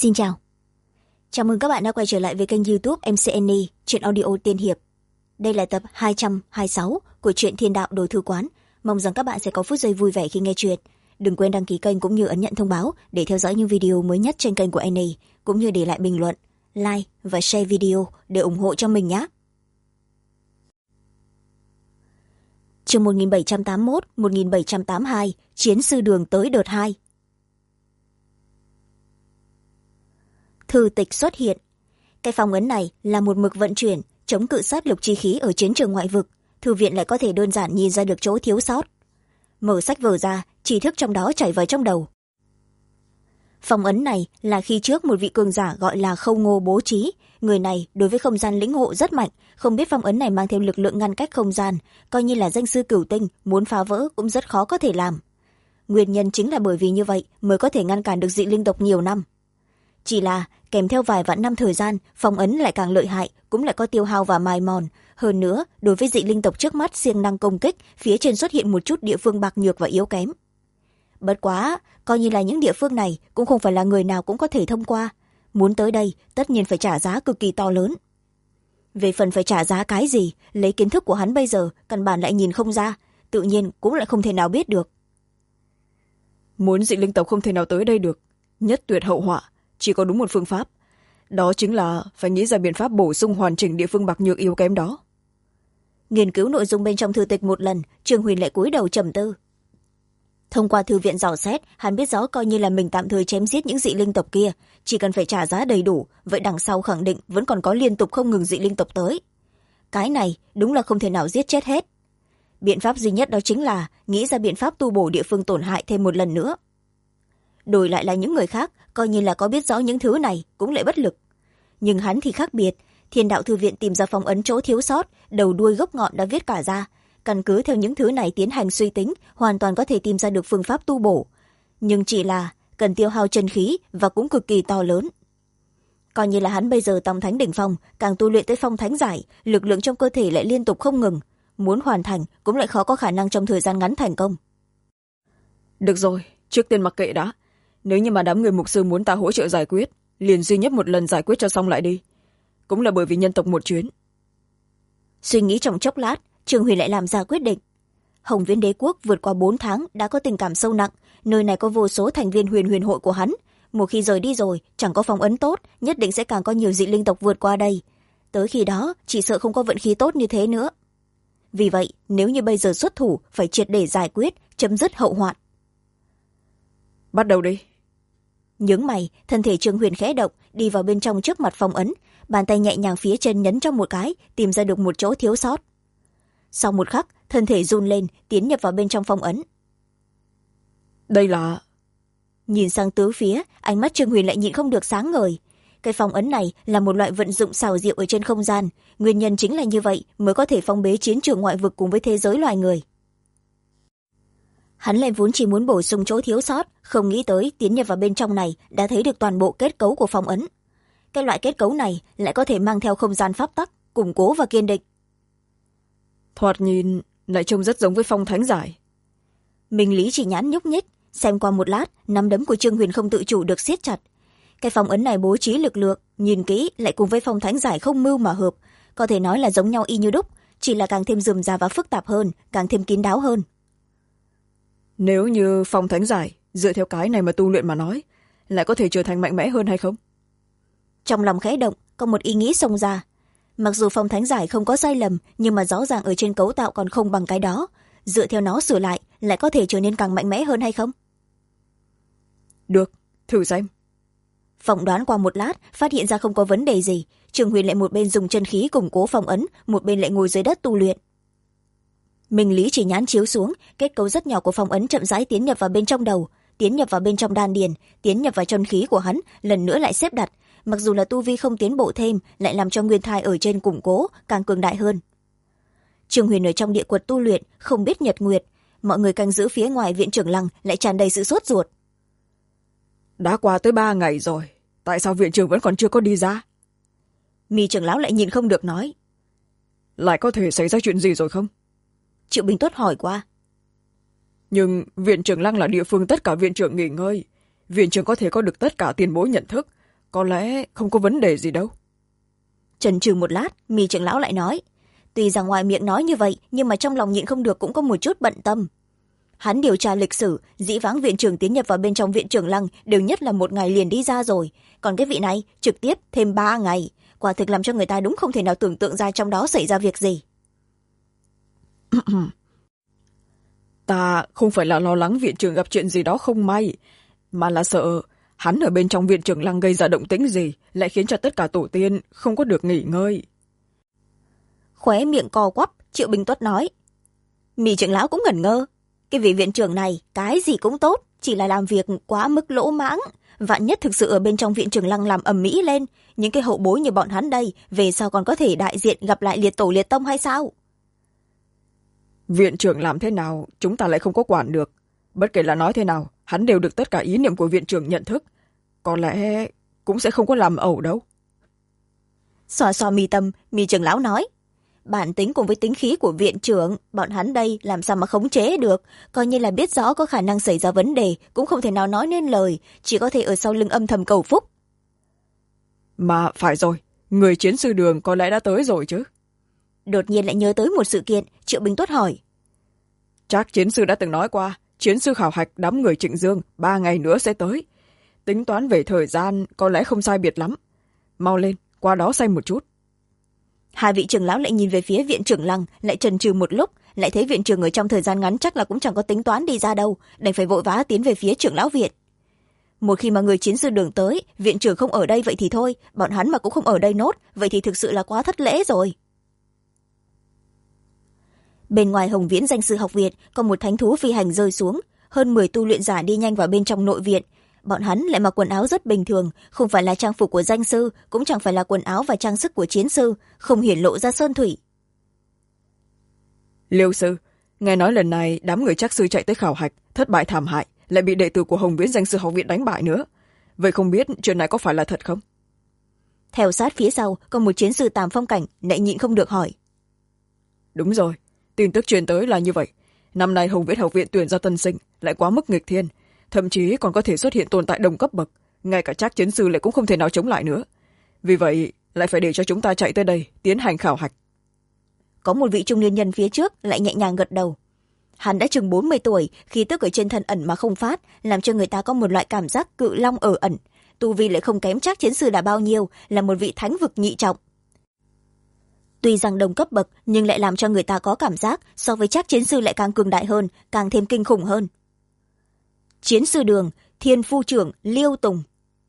Xin chào. Chào mừng các bạn đã quay trở lại với kênh YouTube MCNE, truyện audio tiên hiệp. Đây là tập 226 của truyện Thiên Đạo Đồ Thư Quán. Mong rằng các bạn sẽ có phút giây vui vẻ khi nghe truyện. Đừng quên đăng ký kênh cũng như ấn nhận thông báo để theo dõi những video mới nhất trên kênh của NE, cũng như để lại bình luận, like và share video để ủng hộ cho mình nhé. Chương 1781-1782, Chiến sư đường tới đợt 2. Thư tịch xuất hiện. Cái phong ấn này là một mực vận chuyển chống cự sát lục chi khí ở chiến trường ngoại vực. Thư viện lại có thể đơn giản nhìn ra được chỗ thiếu sót. Mở sách vở ra, tri thức trong đó chảy vào trong đầu. Phong ấn này là khi trước một vị cường giả gọi là Khâu Ngô bố trí. Người này đối với không gian lĩnh ngộ rất mạnh, không biết phong ấn này mang theo lực lượng ngăn cách không gian, coi như là danh sư cửu tinh, muốn phá vỡ cũng rất khó có thể làm. Nguyên nhân chính là bởi vì như vậy mới có thể ngăn cản được dị linh tộc nhiều năm. Chỉ là kèm theo vài vạn năm thời gian, phong ấn lại càng lợi hại, cũng lại có tiêu hao và mài mòn. Hơn nữa, đối với dị linh tộc trước mắt siêng năng công kích, phía trên xuất hiện một chút địa phương bạc nhược và yếu kém. Bất quá, coi như là những địa phương này cũng không phải là người nào cũng có thể thông qua. Muốn tới đây, tất nhiên phải trả giá cực kỳ to lớn. Về phần phải trả giá cái gì, lấy kiến thức của hắn bây giờ, căn bản lại nhìn không ra, tự nhiên cũng lại không thể nào biết được. Muốn dị linh tộc không thể nào tới đây được, nhất tuyệt hậu họa, chỉ có đúng một phương pháp. Đó chính là phải nghĩ ra biện pháp bổ sung hoàn chỉnh địa phương bạc nhược yếu kém đó. Nghiên cứu nội dung bên trong thư tịch một lần, Trương Huyền lại cúi đầu trầm tư. Thông qua thư viện dò xét, hắn biết rõ coi như là mình tạm thời chém giết những dị linh tộc kia, chỉ cần phải trả giá đầy đủ, vậy đằng sau khẳng định vẫn còn có liên tục không ngừng dị linh tộc tới. Cái này đúng là không thể nào giết chết hết. Biện pháp duy nhất đó chính là nghĩ ra biện pháp tu bổ địa phương tổn hại thêm một lần nữa. Đổi lại là những người khác, coi như là có biết rõ những thứ này cũng lại bất lực. Nhưng hắn thì khác biệt, Thiên Đạo Thư Viện tìm ra phong ấn chỗ thiếu sót, đầu đuôi gốc ngọn đã viết cả ra. Căn cứ theo những thứ này tiến hành suy tính, hoàn toàn có thể tìm ra được phương pháp tu bổ. Nhưng chỉ là cần tiêu hao chân khí và cũng cực kỳ to lớn. Coi như là hắn bây giờ tòng thánh đỉnh phong, càng tu luyện tới phong thánh giải, lực lượng trong cơ thể lại liên tục không ngừng. Muốn hoàn thành cũng lại khó có khả năng trong thời gian ngắn thành công. Được rồi, trước tiên mặc kệ đã. Nếu như mà đám người mục sư muốn ta hỗ trợ giải quyết, liền duy nhất một lần giải quyết cho xong lại đi. Cũng là bởi vì nhân tộc một chuyến. Suy nghĩ trong chốc lát, Trương Huyền lại làm ra quyết định. Hồng Viễn Đế Quốc vượt qua 4 tháng đã có tình cảm sâu nặng, nơi này có vô số thành viên huyền hội của hắn. Một khi rời đi rồi, chẳng có phong ấn tốt, nhất định sẽ càng có nhiều dị linh tộc vượt qua đây. Tới khi đó, chỉ sợ không có vận khí tốt như thế nữa. Vì vậy, nếu như bây giờ xuất thủ, phải triệt để giải quyết, chấm dứt hậu hoạn. Bắt đầu đi. Nhướng mày, thân thể Trương Huyền khẽ động, đi vào bên trong trước mặt phong ấn, bàn tay nhẹ nhàng phía chân nhấn trong một cái, tìm ra được một chỗ thiếu sót. Sau một khắc, thân thể run lên, tiến nhập vào bên trong phong ấn. Đây là... Nhìn sang tứ phía, ánh mắt Trương Huyền lại nhịn không được sáng ngời. Cái phong ấn này là một loại vận dụng xảo diệu ở trên không gian, nguyên nhân chính là như vậy mới có thể phong bế chiến trường ngoại vực cùng với thế giới loài người. Hắn lại vốn chỉ muốn bổ sung chỗ thiếu sót, không nghĩ tới tiến nhập vào bên trong này đã thấy được toàn bộ kết cấu của phong ấn. Cái loại kết cấu này lại có thể mang theo không gian pháp tắc, củng cố và kiên định. Thoạt nhìn lại trông rất giống với phong thánh giải. Minh Lý chỉ nhãn nhúc nhích, xem qua một lát, nắm đấm của Trương Huyền không tự chủ được siết chặt. Cái phong ấn này bố trí lực lượng, nhìn kỹ lại cùng với phong thánh giải không mưu mà hợp, có thể nói là giống nhau y như đúc, chỉ là càng thêm rườm rà và phức tạp hơn, càng thêm kín đáo hơn. Nếu như phong thánh giải dựa theo cái này mà tu luyện mà nói, lại có thể trở thành mạnh mẽ hơn hay không? Trong lòng khẽ động, có một ý nghĩ xông ra. Mặc dù phong thánh giải không có sai lầm, nhưng mà rõ ràng ở trên cấu tạo còn không bằng cái đó. Dựa theo nó sửa lại có thể trở nên càng mạnh mẽ hơn hay không? Được, thử xem. Phỏng đoán qua một lát, phát hiện ra không có vấn đề gì. Trương Huyền lại một bên dùng chân khí củng cố phong ấn, một bên lại ngồi dưới đất tu luyện. Minh Lý chỉ nhãn chiếu xuống, kết cấu rất nhỏ của phong ấn chậm rãi tiến nhập vào bên trong đầu, tiến nhập vào bên trong đan điền, tiến nhập vào chân khí của hắn, lần nữa lại xếp đặt. Mặc dù là tu vi không tiến bộ thêm, lại làm cho nguyên thai ở trên củng cố, càng cường đại hơn. Trương Huyền ở trong địa quật tu luyện, không biết nhật nguyệt. Mọi người canh giữ phía ngoài viện trưởng lăng lại tràn đầy sự sốt ruột. Đã qua tới 3 ngày rồi, tại sao viện trưởng vẫn còn chưa có đi ra? Mi trưởng lão lại nhìn không được nói. Lại có thể xảy ra chuyện gì rồi không? Triệu Bình Tuất hỏi qua. Nhưng viện trưởng lăng là địa phương tất cả viện trưởng nghỉ ngơi. Viện trưởng có thể có được tất cả tiền bối nhận thức, có lẽ không có vấn đề gì đâu. Chần chừ một lát, Mi trưởng lão lại nói, tuy rằng ngoài miệng nói như vậy nhưng mà trong lòng nhịn không được cũng có một chút bận tâm. Hắn điều tra lịch sử, dĩ vãng viện trưởng tiến nhập vào bên trong viện trưởng lăng đều nhất là 1 ngày liền đi ra rồi, còn cái vị này trực tiếp thêm 3 ngày, quả thực làm cho người ta đúng không thể nào tưởng tượng ra trong đó xảy ra việc gì. Ta không phải là lo lắng viện trưởng gặp chuyện gì đó không may, mà là sợ hắn ở bên trong viện trưởng lăng gây ra động tĩnh gì lại khiến cho tất cả tổ tiên không có được nghỉ ngơi. Khóe miệng co quắp, Triệu Bình Tuất nói. Mi trưởng lão cũng ngẩn ngơ, cái vị viện trưởng này cái gì cũng tốt, chỉ là làm việc quá mức lỗ mãng, vạn nhất thực sự ở bên trong viện trưởng lăng làm ầm ĩ lên, những cái hậu bối như bọn hắn đây về sau còn có thể đại diện gặp lại liệt tổ liệt tông hay sao? Viện trưởng làm thế nào chúng ta lại không có quản được, bất kể là nói thế nào hắn đều được tất cả ý niệm của viện trưởng nhận thức, có lẽ cũng sẽ không có làm ẩu đâu. Xoa xoa mi tâm, Mi trưởng lão nói, bản tính cùng với tính khí của viện trưởng bọn hắn đây làm sao mà khống chế được, coi như là biết rõ có khả năng xảy ra vấn đề cũng không thể nào nói nên lời, chỉ có thể ở sau lưng âm thầm cầu phúc. Mà phải rồi, người chiến sư đường có lẽ đã tới rồi chứ. Đột nhiên lại nhớ tới một sự kiện, Triệu Bình Tuất hỏi. Chắc chiến sư đã từng nói qua, chiến sư khảo hạch đám người Trịnh Dương 3 ngày nữa sẽ tới, tính toán về thời gian có lẽ không sai biệt lắm, mau lên qua đó xem một chút. Hai vị trưởng lão lại nhìn về phía viện trưởng lăng, lại chần chừ một lúc, lại thấy viện trưởng ở trong thời gian ngắn chắc là cũng chẳng có tính toán đi ra đâu, đành phải vội vã tiến về phía trưởng lão viện. Một khi mà người chiến sư đường tới, viện trưởng không ở đây vậy thì thôi, bọn hắn mà cũng không ở đây nốt, vậy thì thực sự là quá thất lễ rồi. Bên ngoài Hồng Viễn Danh Sư Học Viện có một thánh thú phi hành rơi xuống, hơn 10 tu luyện giả đi nhanh vào bên trong nội viện. Bọn hắn lại mặc quần áo rất bình thường, không phải là trang phục của danh sư, cũng chẳng phải là quần áo và trang sức của chiến sư, không hiển lộ ra sơn thủy. Liêu sư, nghe nói lần này đám người Trác sư chạy tới khảo hạch thất bại thảm hại, lại bị đệ tử của Hồng Viễn Danh Sư Học Viện đánh bại nữa, vậy không biết chuyện này có phải là thật không? Theo sát phía sau có một chiến sư Tàm Phong Cảnh lại nhịn không được hỏi. Đúng rồi, tin tức truyền tới là như vậy, năm nay Hồng Viễn Học Viện tuyển ra tân sinh lại quá mức nghịch thiên, thậm chí còn có thể xuất hiện tồn tại đồng cấp bậc, ngay cả Trác chiến sư lại cũng không thể nào chống lại nữa, vì vậy lại phải để cho chúng ta chạy tới đây tiến hành khảo hạch. Có một vị trung niên nhân phía trước lại nhẹ nhàng gật đầu. Hắn đã chừng 40 tuổi, khí tức ở trên thân ẩn mà không phát, làm cho người ta có một loại cảm giác cự long ở ẩn, tu vi lại không kém Trác chiến sư là bao nhiêu, là một vị thánh vực nhị trọng. Tuy rằng đồng cấp bậc nhưng lại làm cho người ta có cảm giác so với Trác chiến sư lại càng cường đại hơn, càng thêm kinh khủng hơn. Chiến sư đường, Thiên Phu trưởng Liêu Tùng.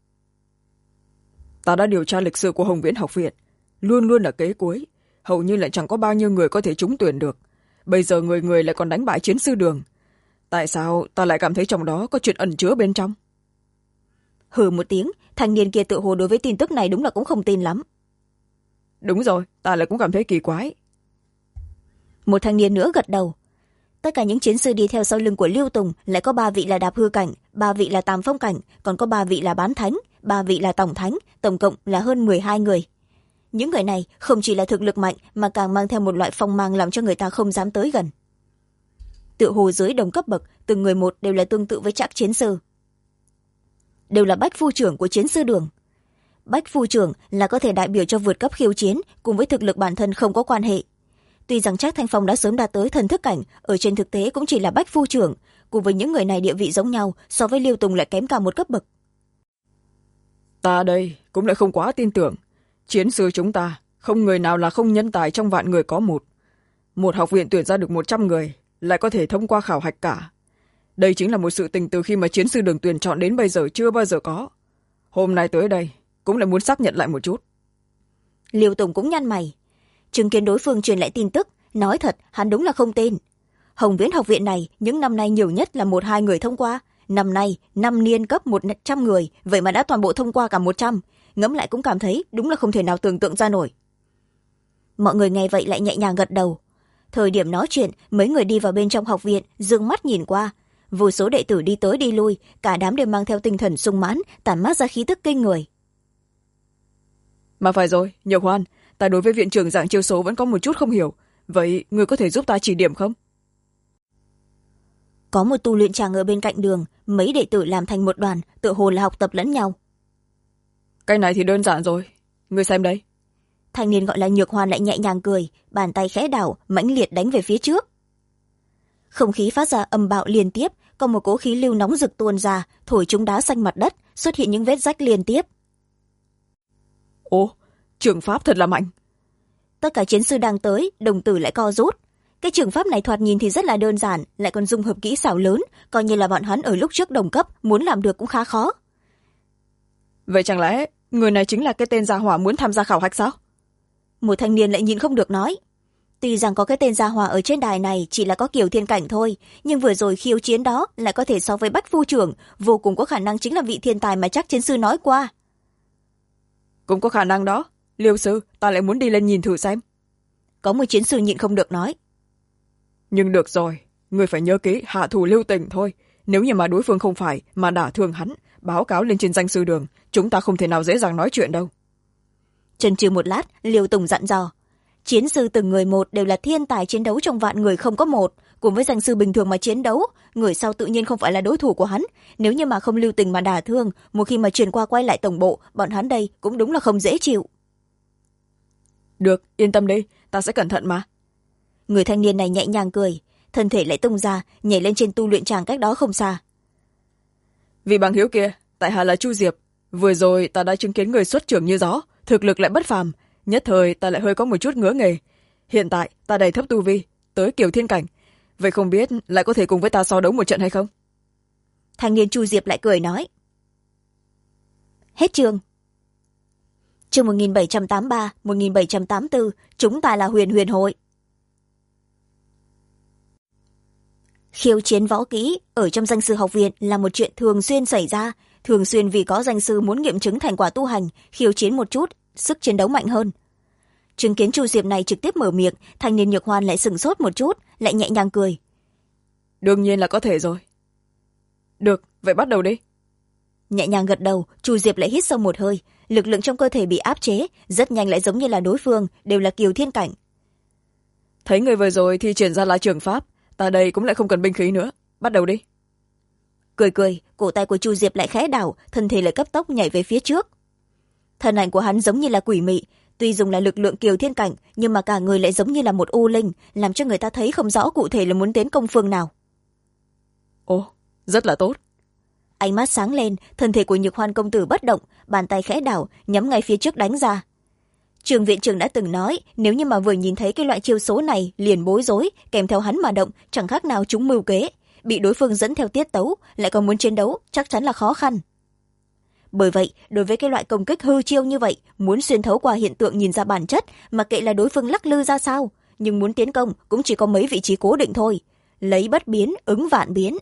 Ta đã điều tra lịch sử của Hồng Viễn Học Viện, luôn luôn là kế cuối, hầu như lại chẳng có bao nhiêu người có thể trúng tuyển được, bây giờ người người lại còn đánh bại chiến sư đường, tại sao ta lại cảm thấy trong đó có chuyện ẩn chứa bên trong? Hừ một tiếng, thanh niên kia tự hồ đối với tin tức này đúng là cũng không tin lắm. Đúng rồi, ta lại cũng cảm thấy kỳ quái. Một thanh niên nữa gật đầu. Tất cả những chiến sư đi theo sau lưng của Liêu Tùng lại có 3 vị là Đạp Hư Cảnh, 3 vị là Tàm Phong Cảnh, còn có 3 vị là Bán Thánh, 3 vị là Tổng Thánh, tổng cộng là hơn 12 người. Những người này không chỉ là thực lực mạnh mà càng mang theo một loại phong mang làm cho người ta không dám tới gần. Tựa hồ dưới đồng cấp bậc, từng người một đều là tương tự với Trác chiến sư. Đều là bách phu trưởng của chiến sư đường. Bách phu trưởng là có thể đại biểu cho vượt cấp khiêu chiến, cùng với thực lực bản thân không có quan hệ. Tuy rằng Trác Thanh Phong đã sớm đạt tới thần thức cảnh, ở trên thực tế cũng chỉ là bách phu trưởng, cùng với những người này địa vị giống nhau, so với Liêu Tùng lại kém cả một cấp bậc. Ta đây cũng lại không quá tin tưởng, chiến sư chúng ta không người nào là không nhân tài trong vạn người có một. Một học viện tuyển ra được 100 người, lại có thể thông qua khảo hạch cả. Đây chính là một sự tình từ khi mà chiến sư đường tuyển chọn đến bây giờ chưa bao giờ có. Hôm nay tới đây cũng lại muốn xác nhận lại một chút. Liêu Tùng cũng nhăn mày. Chứng kiến đối phương truyền lại tin tức, nói thật hắn đúng là không tin. Hồng Viễn Học Viện này những năm nay nhiều nhất là 1-2 người thông qua, năm nay 5 niên cấp 100 người, vậy mà đã toàn bộ thông qua cả 100, ngẫm lại cũng cảm thấy đúng là không thể nào tưởng tượng ra nổi. Mọi người nghe vậy lại nhẹ nhàng gật đầu. Thời điểm nói chuyện, mấy người đi vào bên trong học viện, dương mắt nhìn qua, vô số đệ tử đi tới đi lui, cả đám đều mang theo tinh thần sung mãn, tản mát ra khí tức kinh người. Mà phải rồi, Nhược Hoan, ta đối với viện trưởng dạng chiêu số vẫn có một chút không hiểu, vậy người có thể giúp ta chỉ điểm không? Có một tu luyện tràng ở bên cạnh đường, mấy đệ tử làm thành một đoàn, tự hồ là học tập lẫn nhau. cái này thì đơn giản rồi, ngươi xem đây. Thanh niên gọi là Nhược Hoan lại nhẹ nhàng cười, bàn tay khẽ đảo mãnh liệt đánh về phía trước. Không khí phát ra âm bạo liên tiếp, có một cỗ khí lưu nóng rực tuôn ra, thổi chúng đá xanh mặt đất, xuất hiện những vết rách liên tiếp. Ồ, trường pháp thật là mạnh. Tất cả chiến sư đang tới, đồng tử lại co rút. Cái trường pháp này thoạt nhìn thì rất là đơn giản, lại còn dung hợp kỹ xảo lớn, coi như là bọn hắn ở lúc trước đồng cấp muốn làm được cũng khá khó. Vậy chẳng lẽ người này chính là cái tên gia hỏa muốn tham gia khảo hạch sao? Một thanh niên lại nhịn không được nói. Tuy rằng có cái tên gia hỏa ở trên đài này chỉ là có Kiều Thiên Cảnh thôi, nhưng vừa rồi khiêu chiến đó lại có thể so với Bách Phu Trưởng, vô cùng có khả năng chính là vị thiên tài mà chắc chiến sư nói qua. Cũng có khả năng đó. Liêu sư, ta lại muốn đi lên nhìn thử xem. Có một chiến sư nhịn không được nói. Nhưng được rồi, người phải nhớ kỹ hạ thủ lưu tình thôi. Nếu như mà đối phương không phải mà đả thương hắn, báo cáo lên trên danh sư đường, chúng ta không thể nào dễ dàng nói chuyện đâu. Chần chừ một lát, Liêu Tùng dặn dò. Chiến sư từng người một đều là thiên tài chiến đấu trong vạn người không có một, cùng với danh sư bình thường mà chiến đấu, người sau tự nhiên không phải là đối thủ của hắn. Nếu như mà không lưu tình mà đả thương, một khi mà truyền qua quay lại tổng bộ, bọn hắn đây cũng đúng là không dễ chịu. Được, yên tâm đi, ta sẽ cẩn thận mà. Người thanh niên này nhẹ nhàng cười, thân thể lại tung ra, nhảy lên trên tu luyện tràng cách đó không xa. Vị bằng hiếu kia, tại hạ là Chu Diệp. Vừa rồi ta đã chứng kiến người xuất trưởng như gió, thực lực lại bất phàm, nhất thời ta lại hơi có một chút ngứa nghề. Hiện tại ta đầy thấp tu vi, tới Kiều Thiên Cảnh. Vậy không biết lại có thể cùng với ta so đấu một trận hay không? Thanh niên Chu Diệp lại cười nói. Hết chương. Chương 1783, 1784, chúng ta là Huyền Huyền hội. Khiêu chiến võ kỹ ở trong danh sư học viện là một chuyện thường xuyên xảy ra, thường xuyên vì có danh sư muốn nghiệm chứng thành quả tu hành, khiêu chiến một chút, sức chiến đấu mạnh hơn. Chứng kiến Chu Diệp này trực tiếp mở miệng, thanh niên Nhược Hoan lại sửng sốt một chút, lại nhẹ nhàng cười. Đương nhiên là có thể rồi. Được, vậy bắt đầu đi. Nhẹ nhàng gật đầu, Chu Diệp lại hít sâu một hơi, lực lượng trong cơ thể bị áp chế, rất nhanh lại giống như là đối phương, đều là Kiều Thiên Cảnh. Thấy người vừa rồi thì triển ra là trường pháp, ta đây cũng lại không cần binh khí nữa, bắt đầu đi. Cười cười, cổ tay của Chu Diệp lại khẽ đảo, thân thể lại cấp tốc nhảy về phía trước. Thân ảnh của hắn giống như là quỷ mị, tuy dùng là lực lượng Kiều Thiên Cảnh, nhưng mà cả người lại giống như là một u linh, làm cho người ta thấy không rõ cụ thể là muốn tiến công phương nào. Ồ, rất là tốt. Ánh mắt sáng lên, thân thể của Nhược Hoan công tử bất động, bàn tay khẽ đảo, nhắm ngay phía trước đánh ra. Trường viện trưởng đã từng nói, nếu như mà vừa nhìn thấy cái loại chiêu số này liền bối rối, kèm theo hắn mà động, chẳng khác nào chúng mưu kế, bị đối phương dẫn theo tiết tấu, lại còn muốn chiến đấu, chắc chắn là khó khăn. Bởi vậy, đối với cái loại công kích hư chiêu như vậy, muốn xuyên thấu qua hiện tượng nhìn ra bản chất, mặc kệ là đối phương lắc lư ra sao, nhưng muốn tiến công cũng chỉ có mấy vị trí cố định thôi. Lấy bất biến, ứng vạn biến.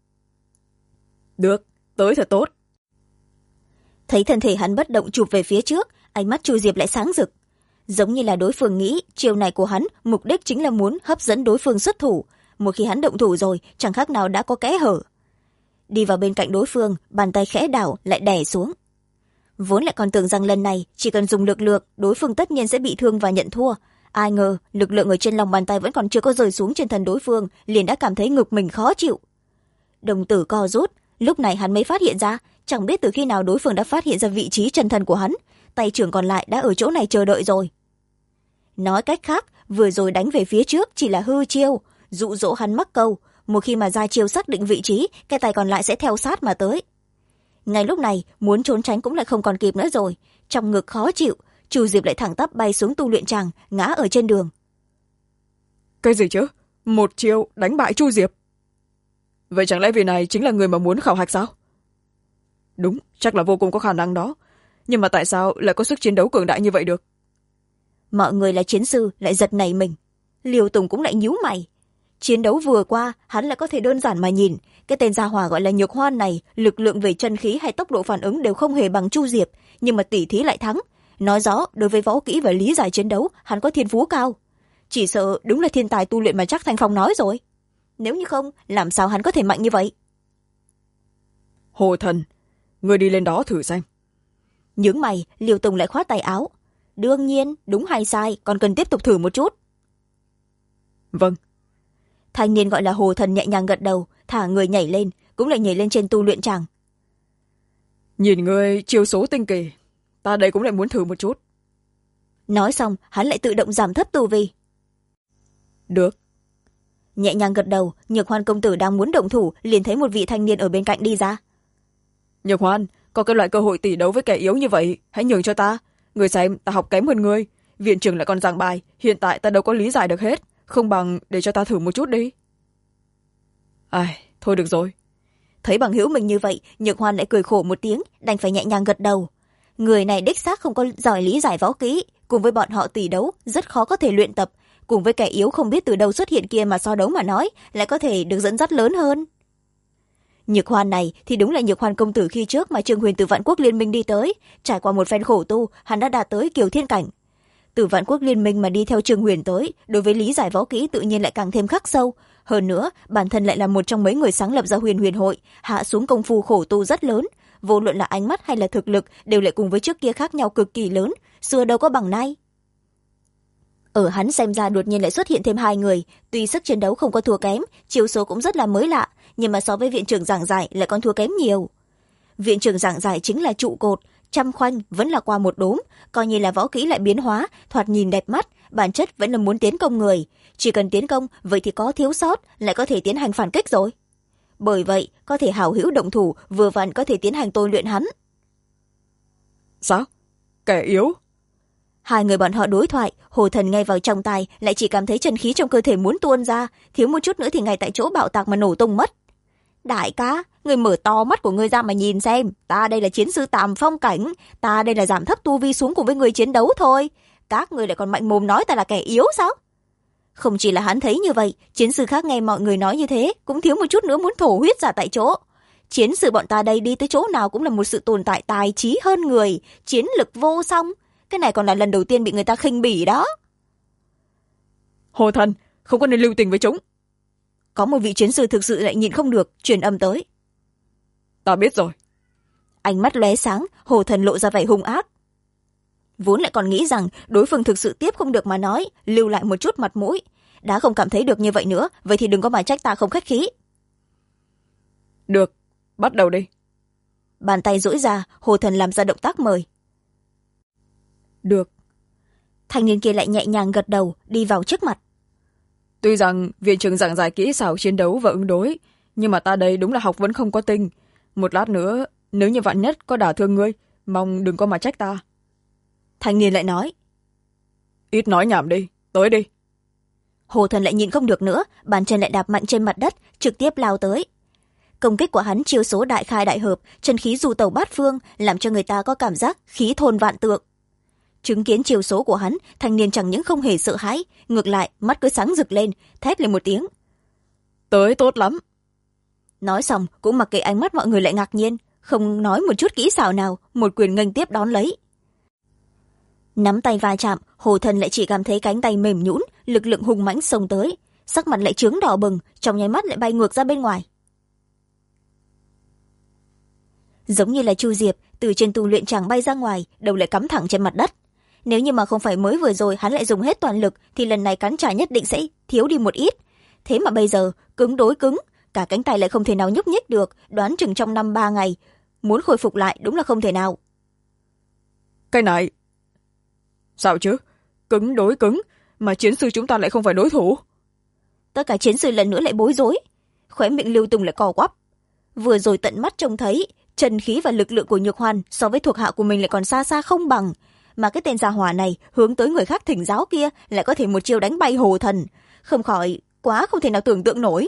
Được, tới thật tốt. Thấy thân thể hắn bất động chụp về phía trước, ánh mắt Chu Diệp lại sáng rực. Giống như là đối phương nghĩ, chiêu này của hắn mục đích chính là muốn hấp dẫn đối phương xuất thủ. Một khi hắn động thủ rồi, chẳng khác nào đã có kẽ hở. Đi vào bên cạnh đối phương, bàn tay khẽ đảo lại đè xuống. Vốn lại còn tưởng rằng lần này chỉ cần dùng lực lượng, đối phương tất nhiên sẽ bị thương và nhận thua. Ai ngờ lực lượng ở trên lòng bàn tay vẫn còn chưa có rơi xuống trên thân đối phương, liền đã cảm thấy ngực mình khó chịu. Đồng tử co rút, lúc này hắn mới phát hiện ra, chẳng biết từ khi nào đối phương đã phát hiện ra vị trí chân thân của hắn, tay trưởng còn lại đã ở chỗ này chờ đợi rồi. Nói cách khác, vừa rồi đánh về phía trước chỉ là hư chiêu, dụ dỗ hắn mắc câu, một khi mà ra chiêu xác định vị trí, cái tay còn lại sẽ theo sát mà tới. Ngay lúc này, muốn trốn tránh cũng lại không còn kịp nữa rồi, trong ngực khó chịu, Chu Diệp lại thẳng tắp bay xuống tu luyện tràng, ngã ở trên đường. Cái gì chứ? Một chiêu đánh bại Chu Diệp? Vậy chẳng lẽ vị này chính là người mà muốn khảo hạch sao? Đúng, chắc là vô cùng có khả năng đó. Nhưng mà tại sao lại có sức chiến đấu cường đại như vậy được? Mọi người là chiến sư lại giật nảy mình. Liêu Tùng cũng lại nhíu mày. Chiến đấu vừa qua, hắn lại có thể đơn giản mà nhìn. Cái tên gia hỏa gọi là Nhược Hoan này, lực lượng về chân khí hay tốc độ phản ứng đều không hề bằng Chu Diệp, nhưng mà tỉ thí lại thắng. Nói rõ, đối với võ kỹ và lý giải chiến đấu, hắn có thiên phú cao. Chỉ sợ đúng là thiên tài tu luyện mà chắc Thanh Phong nói rồi. Nếu như không, làm sao hắn có thể mạnh như vậy? Hồ Thần, người đi lên đó thử xem. Nhướng mày, Liêu Tùng lại khoát tay áo. Đương nhiên, đúng hay sai, còn cần tiếp tục thử một chút. Vâng. Thanh niên gọi là Hồ Thần nhẹ nhàng gật đầu, thả người nhảy lên, cũng lại nhảy lên trên tu luyện tràng. Nhìn người chiêu số tinh kỳ, ta đây cũng lại muốn thử một chút. Nói xong hắn lại tự động giảm thấp tu vi. Được. Nhẹ nhàng gật đầu, Nhược Hoan công tử đang muốn động thủ liền thấy một vị thanh niên ở bên cạnh đi ra. Nhược Hoan, có cái loại cơ hội tỷ đấu với kẻ yếu như vậy, hãy nhường cho ta. Người xem, ta học kém hơn ngươi, viện trưởng lại còn giảng bài, hiện tại ta đâu có lý giải được hết, không bằng để cho ta thử một chút đi. Ai, thôi được rồi. Thấy bằng hữu mình như vậy, Nhược Hoan lại cười khổ một tiếng, đành phải nhẹ nhàng gật đầu. Người này đích xác không có giỏi lý giải võ kỹ, cùng với bọn họ tỷ đấu rất khó có thể luyện tập, cùng với kẻ yếu không biết từ đâu xuất hiện kia mà so đấu mà nói, lại có thể được dẫn dắt lớn hơn. Nhược Hoan này thì đúng là Nhược Hoan công tử khi trước mà Trương Huyền từ Vạn Quốc Liên Minh đi tới, trải qua một phen khổ tu, hắn đã đạt tới Kiều Thiên cảnh. Từ Vạn Quốc Liên Minh mà đi theo Trương Huyền tới, đối với lý giải võ kỹ tự nhiên lại càng thêm khắc sâu. Hơn nữa, bản thân lại là một trong mấy người sáng lập ra Huyền Huyền hội, hạ xuống công phu khổ tu rất lớn, vô luận là ánh mắt hay là thực lực đều lại cùng với trước kia khác nhau cực kỳ lớn, xưa đâu có bằng nay. Ở hắn xem ra đột nhiên lại xuất hiện thêm hai người, tuy sức chiến đấu không có thua kém, chiêu số cũng rất là mới lạ, nhưng mà so với viện trưởng giảng giải lại còn thua kém nhiều. Viện trưởng giảng giải chính là trụ cột, trăm khoanh vẫn là qua một đốm, coi như là võ kỹ lại biến hóa, thoạt nhìn đẹp mắt, bản chất vẫn là muốn tiến công người. Chỉ cần tiến công, vậy thì có thiếu sót, lại có thể tiến hành phản kích rồi. Bởi vậy, có thể hảo hữu động thủ, vừa vặn có thể tiến hành tôi luyện hắn. Sao? Kẻ yếu? Hai người bọn họ đối thoại, Hồ Thần nghe vào trong tai, lại chỉ cảm thấy chân khí trong cơ thể muốn tuôn ra, thiếu một chút nữa thì ngay tại chỗ bạo tạc mà nổ tung mất. Đại ca, người mở to mắt của người ra mà nhìn xem, ta đây là chiến sư Tàm Phong cảnh, ta đây là giảm thấp tu vi xuống cùng với người chiến đấu thôi. Các người lại còn mạnh mồm nói ta là kẻ yếu sao? Không chỉ là hắn thấy như vậy, chiến sư khác nghe mọi người nói như thế, cũng thiếu một chút nữa muốn thổ huyết ra tại chỗ. Chiến sư bọn ta đây đi tới chỗ nào cũng là một sự tồn tại tài trí hơn người, chiến lực vô song. Cái này còn là lần đầu tiên bị người ta khinh bỉ đó. Hồ Thần, không có nên lưu tình với chúng. Có một vị chiến sư thực sự lại nhịn không được, truyền âm tới. Ta biết rồi. Ánh mắt lóe sáng, Hồ Thần lộ ra vẻ hung ác. Vốn lại còn nghĩ rằng đối phương thực sự tiếp không được mà nói, lưu lại một chút mặt mũi. Đã không cảm thấy được như vậy nữa, vậy thì đừng có mà trách ta không khách khí. Được, bắt đầu đi. Bàn tay duỗi ra, Hồ Thần làm ra động tác mời. Được. Thanh niên kia lại nhẹ nhàng gật đầu, đi vào trước mặt. Tuy rằng viện trưởng giảng giải kỹ xảo chiến đấu và ứng đối, nhưng mà ta đây đúng là học vẫn không có tinh. Một lát nữa, nếu như vạn nhất có đả thương ngươi, mong đừng có mà trách ta. Thanh niên lại nói. Ít nói nhảm đi, tới đi. Hồ Thần lại nhìn không được nữa, bàn chân lại đạp mạnh trên mặt đất, trực tiếp lao tới. Công kích của hắn chiêu số đại khai đại hợp, chân khí du tẩu bát phương, làm cho người ta có cảm giác khí thôn vạn tượng. Chứng kiến chiêu số của hắn, thanh niên chẳng những không hề sợ hãi, ngược lại mắt cứ sáng rực lên, thét lên một tiếng. Tới tốt lắm. Nói xong cũng mặc kệ ánh mắt mọi người lại ngạc nhiên, không nói một chút kỹ xảo nào, một quyền nghênh tiếp đón lấy. Nắm tay va chạm, Hồ Thần lại chỉ cảm thấy cánh tay mềm nhũn, lực lượng hùng mãnh xông tới, sắc mặt lại chướng đỏ bừng, trong nháy mắt lại bay ngược ra bên ngoài. Giống như là Chu Diệp từ trên tu luyện tràng bay ra ngoài, đầu lại cắm thẳng trên mặt đất. Nếu như mà không phải mới vừa rồi hắn lại dùng hết toàn lực, thì lần này cắn trả nhất định sẽ thiếu đi một ít. Thế mà bây giờ cứng đối cứng, cả cánh tay lại không thể nào nhúc nhích được, đoán chừng trong 5-3 ngày muốn khôi phục lại đúng là không thể nào. Cái này sao chứ? Cứng đối cứng mà chiến sư chúng ta lại không phải đối thủ. Tất cả chiến sư lần nữa lại bối rối, khóe miệng Lưu Tùng lại cò quắp. Vừa rồi tận mắt trông thấy chân khí và lực lượng của Nhược Hoan so với thuộc hạ của mình lại còn xa xa không bằng, mà cái tên gia hỏa này hướng tới người khác thỉnh giáo kia lại có thể một chiêu đánh bay Hồ Thần, không khỏi quá không thể nào tưởng tượng nổi.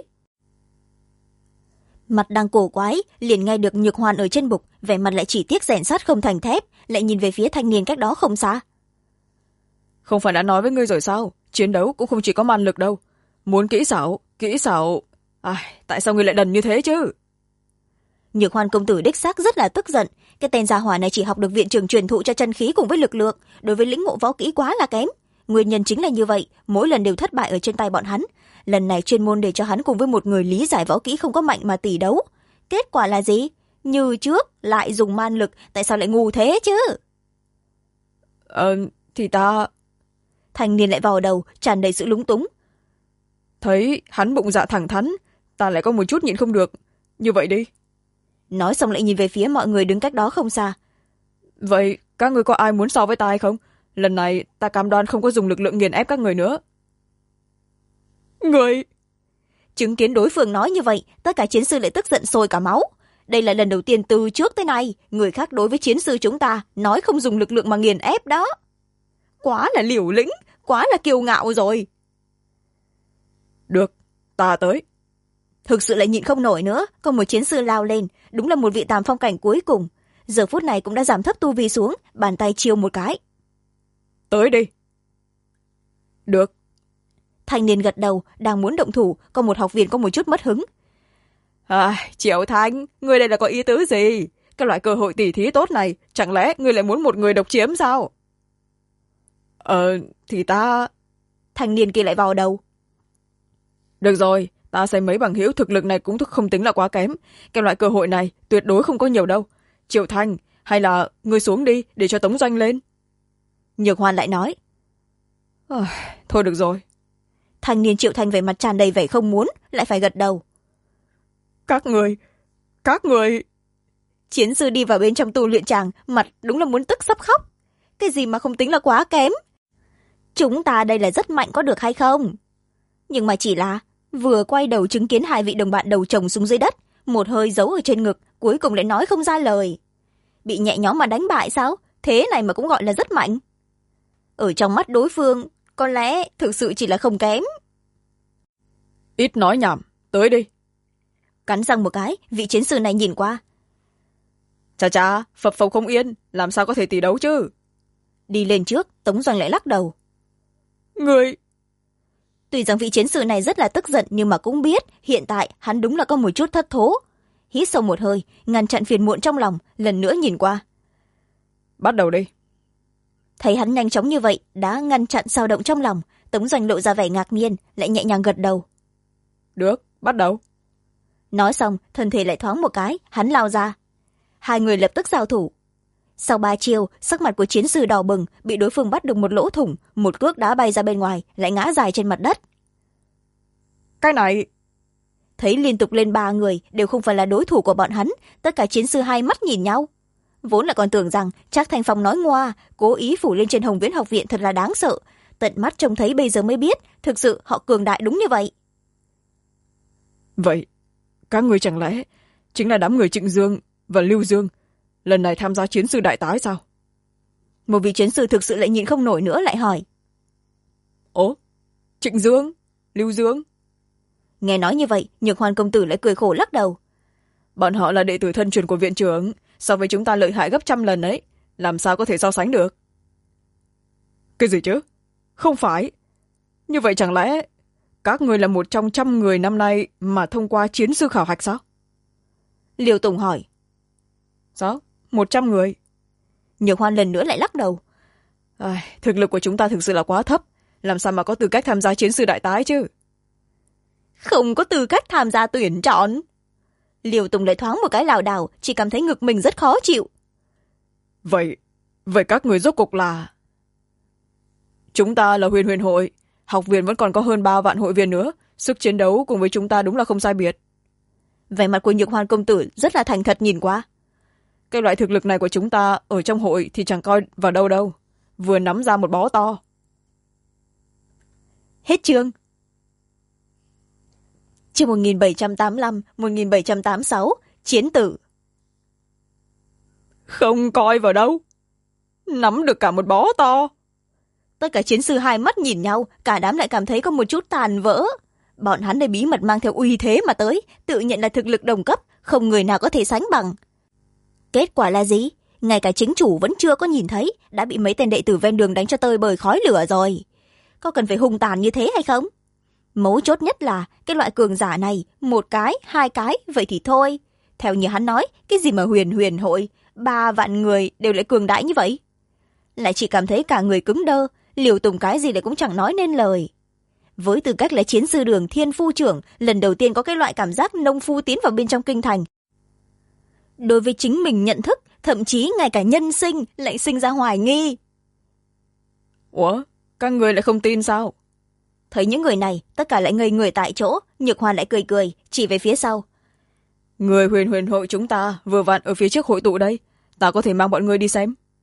Mặt đang cổ quái, liền nghe được Nhược Hoan ở trên bục, vẻ mặt lại chỉ tiếc rèn sắt không thành thép, lại nhìn về phía thanh niên cách đó không xa. Không phải đã nói với ngươi rồi sao, chiến đấu cũng không chỉ có man lực đâu, muốn kỹ xảo. Tại sao ngươi lại đần như thế chứ? Nhược Hoan công tử đích xác rất là tức giận, cái tên gia hỏa này chỉ học được viện trưởng truyền thụ cho chân khí cùng với lực lượng, đối với lĩnh ngộ võ kỹ quá là kém. Nguyên nhân chính là như vậy, mỗi lần đều thất bại ở trên tay bọn hắn. Lần này chuyên môn để cho hắn cùng với một người lý giải võ kỹ không có mạnh mà tỷ đấu. Kết quả là gì? Như trước lại dùng man lực, tại sao lại ngu thế chứ? Thì ta... Thanh niên lại vào đầu, tràn đầy sự lúng túng. Thấy hắn bụng dạ thẳng thắn, ta lại có một chút nhịn không được. Như vậy đi. Nói xong lại nhìn về phía mọi người đứng cách đó không xa. vậy các người có ai muốn so với ta hay không? Lần này ta cam đoan không có dùng lực lượng nghiền ép các người nữa. Người... Chứng kiến đối phương nói như vậy, tất cả chiến sư lại tức giận sôi cả máu. Đây là lần đầu tiên từ trước tới nay người khác đối với chiến sư chúng ta nói không dùng lực lượng mà nghiền ép đó. Quá là liều lĩnh, quá là kiêu ngạo rồi. Được, ta tới. Thực sự lại nhịn không nổi nữa, có một chiến sư lao lên, đúng là một vị Tàm Phong cảnh cuối cùng. Giờ phút này cũng đã giảm thấp tu vi xuống, bàn tay chiêu một cái. Tới đi. Được. Thanh niên gật đầu, đang muốn động thủ, có một học viên có một chút mất hứng. Triệu Thanh, ngươi đây là có ý tứ gì? Cái loại cơ hội tỉ thí tốt này, chẳng lẽ ngươi lại muốn một người độc chiếm sao? Thì ta... Thanh niên kia lại vào đầu. Được rồi, ta xem mấy bằng hữu thực lực này cũng không tính là quá kém. Cái loại cơ hội này tuyệt đối không có nhiều đâu. Triệu Thanh, hay là ngươi xuống đi để cho Tống Doanh lên? Nhược Hoan lại nói. Thôi được rồi. Thanh niên Triệu Thanh về mặt tràn đầy vẻ không muốn, lại phải gật đầu. Các người... Chiến sư đi vào bên trong tu luyện tràng, mặt đúng là muốn tức sắp khóc. Cái gì mà không tính là quá kém? Chúng ta đây là rất mạnh có được hay không? Nhưng mà chỉ là vừa quay đầu chứng kiến hai vị đồng bạn đầu chồng xuống dưới đất, một hơi giấu ở trên ngực, cuối cùng lại nói không ra lời. Bị nhẹ nhõm mà đánh bại sao? Thế này mà cũng gọi là rất mạnh. Ở trong mắt đối phương, có lẽ thực sự chỉ là không kém. Ít nói nhảm, tới đi. Cắn răng một cái, vị chiến sư này nhìn qua. Chà, phập phồng không yên, làm sao có thể tỷ đấu chứ? Đi lên trước, Tống Doanh lại lắc đầu. Người... Tuy rằng vị chiến sư này rất là tức giận, nhưng mà cũng biết hiện tại hắn đúng là có một chút thất thố. Hít sâu một hơi, ngăn chặn phiền muộn trong lòng, lần nữa nhìn qua. Bắt đầu đi. Thấy hắn nhanh chóng như vậy, đã ngăn chặn dao động trong lòng, Tống Doanh lộ ra vẻ ngạc nhiên, lại nhẹ nhàng gật đầu. Được, bắt đầu. Nói xong, thân thể lại thoáng một cái, hắn lao ra. Hai người lập tức giao thủ. Sau 3 chiêu, sắc mặt của chiến sư đỏ bừng, bị đối phương bắt được một lỗ thủng, một cước đá bay ra bên ngoài, lại ngã dài trên mặt đất. Cái này... Thấy liên tục lên 3 người đều không phải là đối thủ của bọn hắn, tất cả chiến sư hai mắt nhìn nhau. Vốn là còn tưởng rằng Trác Thanh Phong nói ngoa, cố ý phủ lên trên Hồng Viễn học viện thật là đáng sợ. Tận mắt trông thấy bây giờ mới biết, thực sự họ cường đại đúng như vậy. Vậy, các người chẳng lẽ chính là đám người Trịnh Dương và Lưu Dương lần này tham gia chiến sư đại tái sao? Một vị chiến sư thực sự lại nhịn không nổi nữa lại hỏi. Ố, Trịnh Dương, Lưu Dương. Nghe nói như vậy, Nhược Hoan công tử lại cười khổ lắc đầu. Bọn họ là đệ tử thân truyền của viện trưởng, so với chúng ta lợi hại gấp 100 lần ấy, làm sao có thể so sánh được? Cái gì chứ? Không phải. Như vậy chẳng lẽ các người là một trong 100 người năm nay mà thông qua chiến sư khảo hạch sao? Liêu Tùng hỏi. Sao? 100 người? Nhược Hoan lần nữa lại lắc đầu. Thực lực của chúng ta thực sự là quá thấp, làm sao mà có tư cách tham gia chiến sư đại tái chứ? Không có tư cách tham gia tuyển chọn. Liêu Tùng lại thoáng một cái lảo đảo, chỉ cảm thấy ngực mình rất khó chịu. Vậy các người rốt cục là... Chúng ta là Huyền Huyền hội, học viện vẫn còn có hơn 3 vạn hội viên nữa, sức chiến đấu cùng với chúng ta đúng là không sai biệt. Vẻ mặt của Nhược Hoan công tử rất là thành thật nhìn qua. Cái loại thực lực này của chúng ta ở trong hội thì chẳng coi vào đâu đâu, vừa nắm ra một bó to. Hết chương. Chương 1785-1786, chiến tử. Không coi vào đâu, nắm được cả một bó to. Tất cả chiến sư hai mắt nhìn nhau, cả đám lại cảm thấy có một chút tàn vỡ. Bọn hắn đây bí mật mang theo uy thế mà tới, tự nhận là thực lực đồng cấp, không người nào có thể sánh bằng. Kết quả là gì? Ngay cả chính chủ vẫn chưa có nhìn thấy, đã bị mấy tên đệ tử ven đường đánh cho tơi bời khói lửa rồi. Có cần phải hung tàn như thế hay không? Mấu chốt nhất là cái loại cường giả này, 1 cái, 2 cái, vậy thì thôi. Theo như hắn nói, cái gì mà huyền huyền hội, 3 vạn người đều lại cường đại như vậy. Lại chỉ cảm thấy cả người cứng đơ, Liều Tùng cái gì lại cũng chẳng nói nên lời. Với tư cách là chiến sư đường thiên phu trưởng, lần đầu tiên có cái loại cảm giác nông phu tiến vào bên trong kinh thành. Đối với chính mình nhận thức, thậm chí ngay cả nhân sinh lại sinh ra hoài nghi. Ủa, các người lại không tin sao? Thấy những người này, tất cả lại ngây người tại chỗ, Nhược Hoan lại cười cười, chỉ về phía sau. Người Huyền Huyền hội chúng ta vừa vặn ở phía trước hội tụ đây, ta có thể mang bọn người đi xem.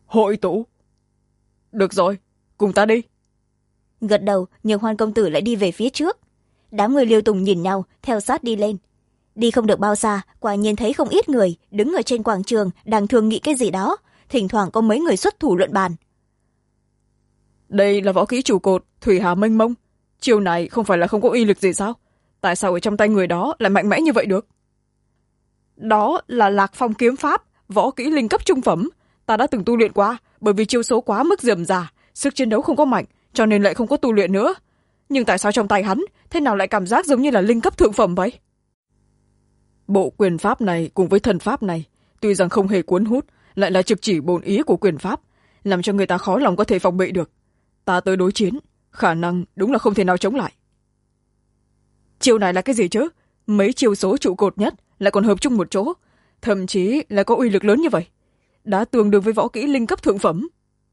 Hội tụ. Được rồi, cùng ta đi. Gật đầu, Nhược Hoan công tử lại đi về phía trước. Đám người Liêu Tùng nhìn nhau, theo sát đi lên. Đi không được bao xa, quả nhiên thấy không ít người đứng ở trên quảng trường đang thương nghị cái gì đó, thỉnh thoảng có mấy người xuất thủ luận bàn. Đây là võ kỹ trụ cột thủy hà mênh mông, chiêu này không phải là không có uy lực gì sao? Tại sao ở trong tay người đó lại mạnh mẽ như vậy được? Đó là Lạc Phong kiếm pháp, võ kỹ linh cấp trung phẩm. Ta đã từng tu luyện qua, bởi vì chiêu số quá mức rườm rà, sức chiến đấu không có mạnh, cho nên lại không có tu luyện nữa. Nhưng tại sao trong tay hắn thế nào lại cảm giác giống như là linh cấp thượng phẩm vậy? Bộ quyền pháp này cùng với thần pháp này tuy rằng không hề cuốn hút, lại là trực chỉ bổn ý của quyền pháp, làm cho người ta khó lòng có thể phòng bị được. Ta tới đối chiến, khả năng đúng là không thể nào chống lại. Chiêu này là cái gì chứ? Mấy chiêu số trụ cột nhất lại còn hợp chung một chỗ, thậm chí là có uy lực lớn như vậy, đã tương đương với võ kỹ linh cấp thượng phẩm.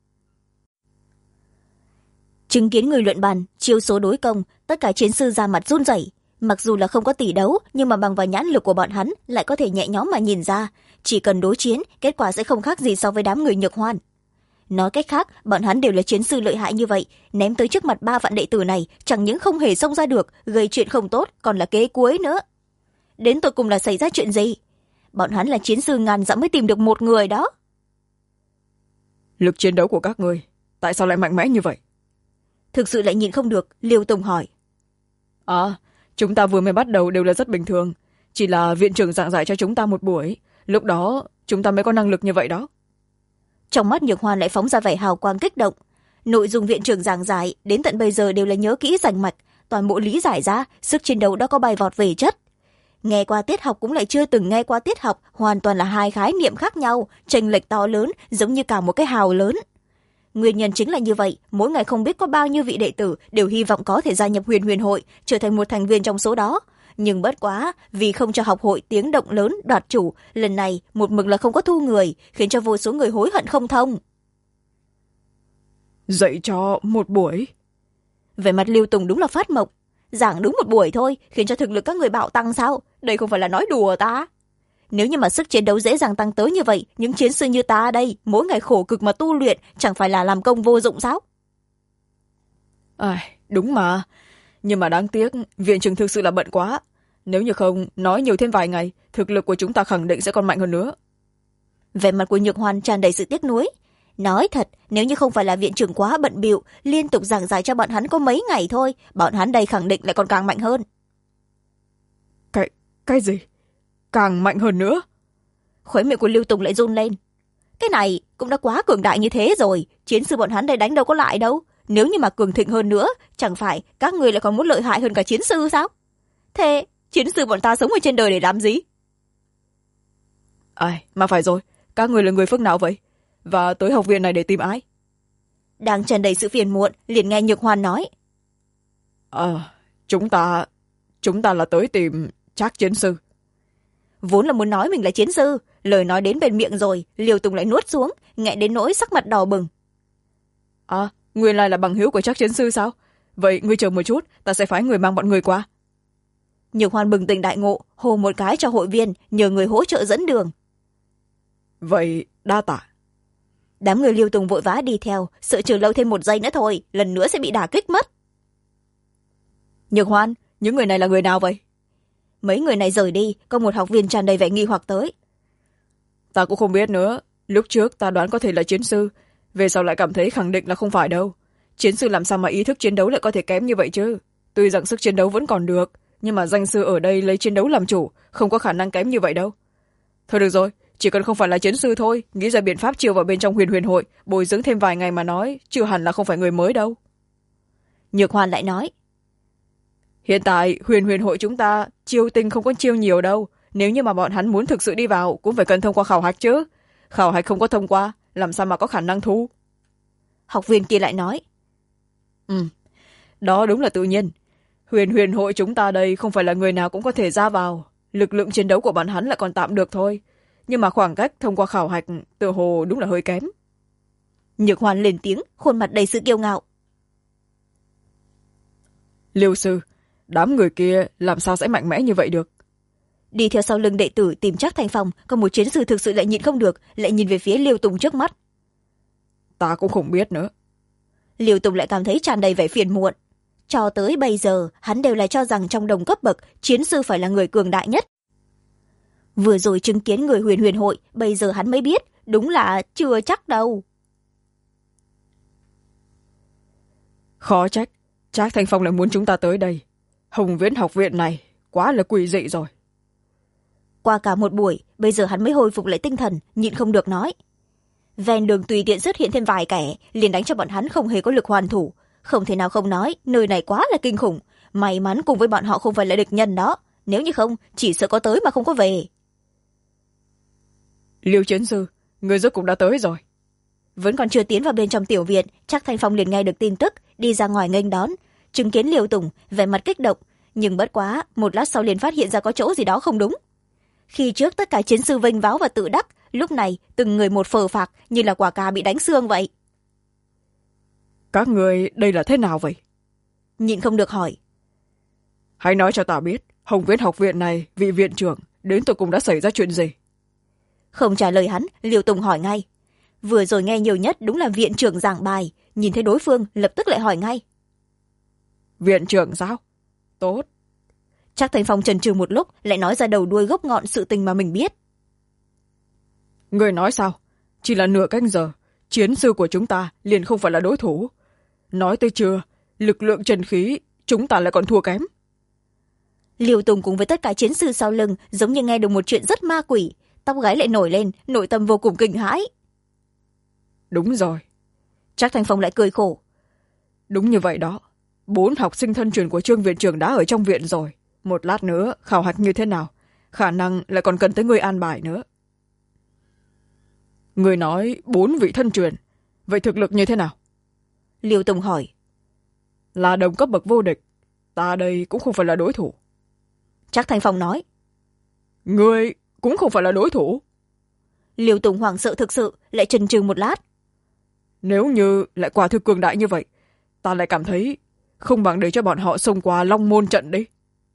Chứng kiến người luận bàn chiêu số đối công, tất cả chiến sư ra mặt run rẩy. Mặc dù là không có tỷ đấu, nhưng mà bằng vào nhãn lực của bọn hắn lại có thể nhẹ nhõm mà nhìn ra, chỉ cần đối chiến, kết quả sẽ không khác gì so với đám người Nhược Hoan. Nói cách khác, bọn hắn đều là chiến sư lợi hại như vậy, ném tới trước mặt 3 vạn đệ tử này, chẳng những không hề xông ra được, gây chuyện không tốt, còn là kế cuối nữa. Đến tột cùng là xảy ra chuyện gì? Bọn hắn là chiến sư ngàn dặm mới tìm được một người đó. Lực chiến đấu của các ngươi tại sao lại mạnh mẽ như vậy? Thực sự lại nhìn không được, Liêu Tùng hỏi. Chúng ta vừa mới bắt đầu đều là rất bình thường, chỉ là viện trưởng giảng giải cho chúng ta một buổi, lúc đó chúng ta mới có năng lực như vậy đó. Trong mắt Nhược Hoan lại phóng ra vẻ hào quang kích động. Nội dung viện trưởng giảng giải đến tận bây giờ đều là nhớ kỹ rành mạch, toàn bộ lý giải ra, sức chiến đấu đã có bay vọt về chất. Nghe qua tiết học cũng lại chưa từng nghe qua tiết học, hoàn toàn là hai khái niệm khác nhau, chênh lệch to lớn, giống như cả một cái hào lớn. Nguyên nhân chính là như vậy, mỗi ngày không biết có bao nhiêu vị đệ tử đều hy vọng có thể gia nhập Huyền Huyền hội, trở thành một thành viên trong số đó. Nhưng bất quá, vì không cho học hội tiếng động lớn đoạt chủ, lần này một mực là không có thu người, khiến cho vô số người hối hận không thông. Dạy cho một buổi? Về mặt Lưu Tùng đúng là phát mộng. Giảng đúng một buổi thôi, khiến cho thực lực các người bạo tăng sao? Đây không phải là nói đùa ta. Nếu như mà sức chiến đấu dễ dàng tăng tới như vậy, những chiến sư như ta đây, mỗi ngày khổ cực mà tu luyện, chẳng phải là làm công vô dụng sao? Đúng mà. Nhưng mà đáng tiếc, viện trưởng thực sự là bận quá. Nếu như không, nói nhiều thêm vài ngày, thực lực của chúng ta khẳng định sẽ còn mạnh hơn nữa. Vẻ mặt của Nhược Hoan tràn đầy sự tiếc nuối. Nói thật, nếu như không phải là viện trưởng quá bận bịu, liên tục giảng giải cho bọn hắn có mấy ngày thôi, bọn hắn đây khẳng định lại còn càng mạnh hơn. Cái gì? Càng mạnh hơn nữa? Khóe miệng của Lưu Tùng lại run lên. Cái này cũng đã quá cường đại như thế rồi, chiến sư bọn hắn đây đánh đâu có lại đâu. Nếu như mà cường thịnh hơn nữa, chẳng phải các người lại còn muốn lợi hại hơn cả chiến sư sao? Thế chiến sư bọn ta sống ở trên đời để làm gì? Mà phải rồi, các người là người phương nào vậy? Và tới học viện này để tìm ai? Đang tràn đầy sự phiền muộn, liền nghe Nhược Hoan nói. Chúng ta là tới tìm Trác chiến sư. Vốn là muốn nói mình là chiến sư, lời nói đến bên miệng rồi, Liêu Tùng lại nuốt xuống, nghẹn đến nỗi sắc mặt đỏ bừng. Nguyên lai là bằng hữu của Trác chiến sư sao? Vậy ngươi chờ một chút, ta sẽ phái người mang bọn người qua. Nhược Hoan bừng tỉnh đại ngộ, hô một cái cho hội viên, nhờ người hỗ trợ dẫn đường. Vậy đa tạ. Đám người Liêu Tùng vội vã đi theo, sợ chờ lâu thêm một giây nữa thôi, lần nữa sẽ bị đả kích mất. Nhược Hoan, những người này là người nào vậy? Mấy người này rời đi, có một học viên tràn đầy vẻ nghi hoặc tới. Ta cũng không biết nữa, lúc trước ta đoán có thể là chiến sư, về sau lại cảm thấy khẳng định là không phải đâu. Chiến sư làm sao mà ý thức chiến đấu lại có thể kém như vậy chứ? Tuy rằng sức chiến đấu vẫn còn được, nhưng mà danh sư ở đây lấy chiến đấu làm chủ, không có khả năng kém như vậy đâu. Thôi được rồi, chỉ cần không phải là chiến sư thôi, nghĩ ra biện pháp chiêu vào bên trong Huyền Huyền hội, bồi dưỡng thêm vài ngày mà nói, chưa hẳn là không phải người mới đâu. Nhược Hoan lại nói. Hiện tại Huyền Huyền hội chúng ta chiêu tinh không có chiêu nhiều đâu, nếu như mà bọn hắn muốn thực sự đi vào cũng phải cần thông qua khảo hạch chứ. Khảo hạch không có thông qua, làm sao mà có khả năng thu? Học viên kia lại nói. Đó đúng là tự nhiên. Huyền Huyền hội chúng ta đây không phải là người nào cũng có thể ra vào, lực lượng chiến đấu của bọn hắn lại còn tạm được thôi, nhưng mà khoảng cách thông qua khảo hạch tựa hồ đúng là hơi kém. Nhược Hoan lên tiếng, khuôn mặt đầy sự kiêu ngạo. Liêu sư, đám người kia làm sao sẽ mạnh mẽ như vậy được? Đi theo sau lưng đệ tử tìm Trác Thanh Phong, còn một chiến sư thực sự lại nhịn không được, lại nhìn về phía Liêu Tùng trước mắt. ta cũng không biết nữa. Liêu Tùng lại cảm thấy tràn đầy vẻ phiền muộn. Cho tới bây giờ hắn đều là cho rằng trong đồng cấp bậc chiến sư phải là người cường đại nhất. Vừa rồi chứng kiến người huyền huyền hội, bây giờ hắn mới biết đúng là chưa chắc đâu. Khó trách Trác Thanh Phong lại muốn chúng ta tới đây. Hồng Viễn học viện này quá là quỷ dị rồi. Qua cả một buổi, bây giờ hắn mới hồi phục lại tinh thần, nhịn không được nói. Ven đường tùy tiện xuất hiện thêm vài kẻ, liền đánh cho bọn hắn không hề có lực hoàn thủ. Không thể nào không nói, nơi này quá là kinh khủng. May mắn cùng với bọn họ không phải là địch nhân đó. Nếu như không, chỉ sợ có tới mà không có về. Liêu chiến sư, người rốt cũng đã tới rồi. Vẫn còn chưa tiến vào bên trong tiểu viện, Trác Thanh Phong liền nghe được tin tức, đi ra ngoài nghênh đón, chứng kiến Liêu Tùng vẻ mặt kích động, nhưng bất quá một lát sau liền phát hiện ra có chỗ gì đó không đúng. Khi trước tất cả chiến sư vênh váo và tự đắc, lúc này từng người một phờ phạc như là quả cà bị đánh xương vậy. Các người đây là thế nào vậy? Nhịn không được hỏi. Hãy nói cho ta biết, Hồng Viễn học viện này, vị viện trưởng đến tụi cùng đã xảy ra chuyện gì? Không trả lời hắn, Liêu Tùng hỏi ngay. Vừa rồi nghe nhiều nhất đúng là viện trưởng giảng bài, nhìn thấy đối phương lập tức lại hỏi ngay. Viện trưởng sao? Tốt. Trác Thanh Phong chần chừ một lúc, lại nói ra đầu đuôi gốc ngọn sự tình mà mình biết. Người nói sao? Chỉ là nửa canh giờ, chiến sư của chúng ta liền không phải là đối thủ. Nói tới chưa, lực lượng trần khí chúng ta lại còn thua kém. Liêu Tùng cùng với tất cả chiến sư sau lưng giống như nghe được một chuyện rất ma quỷ, tóc gáy lại nổi lên, nội tâm vô cùng kinh hãi. Đúng rồi. Trác Thanh Phong lại cười khổ. Đúng như vậy đó. 4 học sinh thân truyền của Trương viện trưởng đã ở trong viện rồi. Một lát nữa khảo hạch như thế nào, khả năng lại còn cần tới người an bài nữa. Người nói 4 vị thân truyền, vậy thực lực như thế nào? Liêu Tùng hỏi. Là đồng cấp bậc vô địch, ta đây cũng không phải là đối thủ. Trác Thanh Phong nói. Người cũng không phải là đối thủ. Liêu Tùng hoảng sợ thực sự, lại chần chừ một lát. Nếu như lại quả thực cường đại như vậy, ta lại cảm thấy không bằng để cho bọn họ xông qua Long Môn trận đi.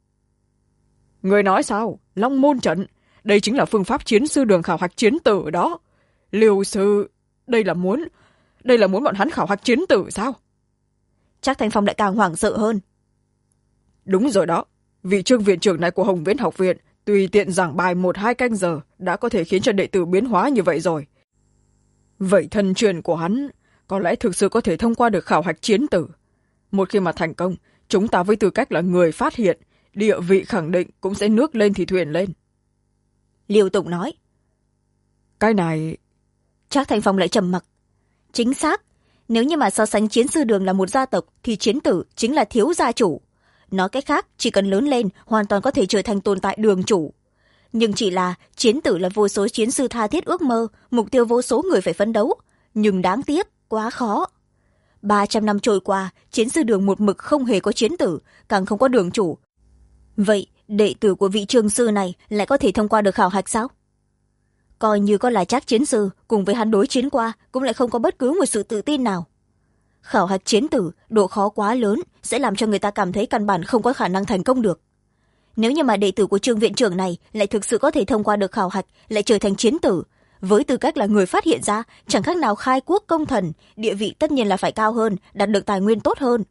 Người nói sao? Long Môn trận, đây chính là phương pháp chiến sư đường khảo hạch chiến tử đó. Liêu sư, đây là muốn bọn hắn khảo hạch chiến tử sao? Trác Thanh Phong lại càng hoảng sợ hơn. Đúng rồi đó, vị Trương viện trưởng này của Hồng Viễn học viện tùy tiện giảng bài 1-2 canh giờ đã có thể khiến cho đệ tử biến hóa như vậy rồi. Vậy thân truyền của hắn có lẽ thực sự có thể thông qua được khảo hạch chiến tử. Một khi mà thành công, chúng ta với tư cách là người phát hiện, địa vị khẳng định cũng sẽ nước lên thì thuyền lên. Liêu Tùng nói. Cái này... Trác Thanh Phong lại trầm mặc. Chính xác, nếu như mà so sánh chiến sư đường là một gia tộc thì chiến tử chính là thiếu gia chủ. Nói cách khác, chỉ cần lớn lên hoàn toàn có thể trở thành tồn tại đường chủ. Nhưng chỉ là chiến tử là vô số chiến sư tha thiết ước mơ, mục tiêu vô số người phải phấn đấu. Nhưng đáng tiếc, quá khó. 300 năm trôi qua, chiến sư đường một mực không hề có chiến tử, càng không có đường chủ. Vậy, đệ tử của vị trường sư này lại có thể thông qua được khảo hạch sao? Coi như có là Trác chiến sư, cùng với hắn đối chiến qua, cũng lại không có bất cứ một sự tự tin nào. Khảo hạch chiến tử, độ khó quá lớn, sẽ làm cho người ta cảm thấy căn bản không có khả năng thành công được. Nếu như mà đệ tử của Trương viện trưởng này lại thực sự có thể thông qua được khảo hạch, lại trở thành chiến tử, với tư cách là người phát hiện ra, chẳng khác nào khai quốc công thần, địa vị tất nhiên là phải cao hơn, đạt được tài nguyên tốt hơn.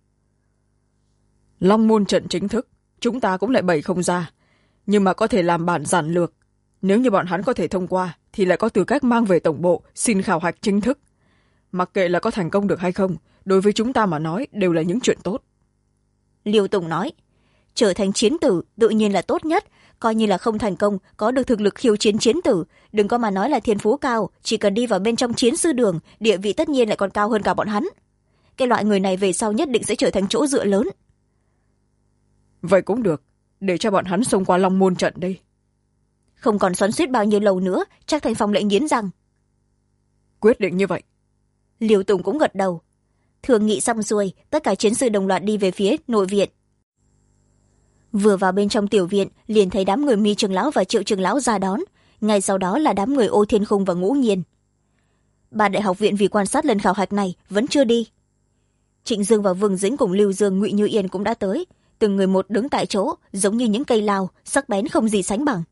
Long Môn trận chính thức, chúng ta cũng lại bày không ra, nhưng mà có thể làm bản giản lược. Nếu như bọn hắn có thể thông qua, thì lại có tư cách mang về tổng bộ, xin khảo hạch chính thức. Mặc kệ là có thành công được hay không, đối với chúng ta mà nói đều là những chuyện tốt. Liêu Tùng nói, trở thành chiến tử tự nhiên là tốt nhất, coi như là không thành công, có được thực lực khiêu chiến chiến tử, đừng có mà nói là thiên phú cao, chỉ cần đi vào bên trong chiến sư đường, địa vị tất nhiên lại còn cao hơn cả bọn hắn. Cái loại người này về sau nhất định sẽ trở thành chỗ dựa lớn. Vậy cũng được, để cho bọn hắn xông qua Long Môn trận đi. Không còn xoắn xuýt bao nhiêu lâu nữa, Trác Thanh Phong lại nghiến răng. Quyết định như vậy. Liêu Tùng cũng gật đầu. Thường nghị xong xuôi, tất cả chiến sư đồng loạt đi về phía nội viện. Vừa vào bên trong tiểu viện, liền thấy đám người Mi trưởng lão và Triệu trưởng lão ra đón, ngay sau đó là đám người Ô Thiên Khung và Ngũ Nhiên. 3 đại học viện vì quan sát lần khảo hạch này vẫn chưa đi. Trịnh Dương và Vương Dĩnh cùng Lưu Dương, Ngụy Như Yên cũng đã tới, từng người một đứng tại chỗ, giống như những cây lao, sắc bén không gì sánh bằng.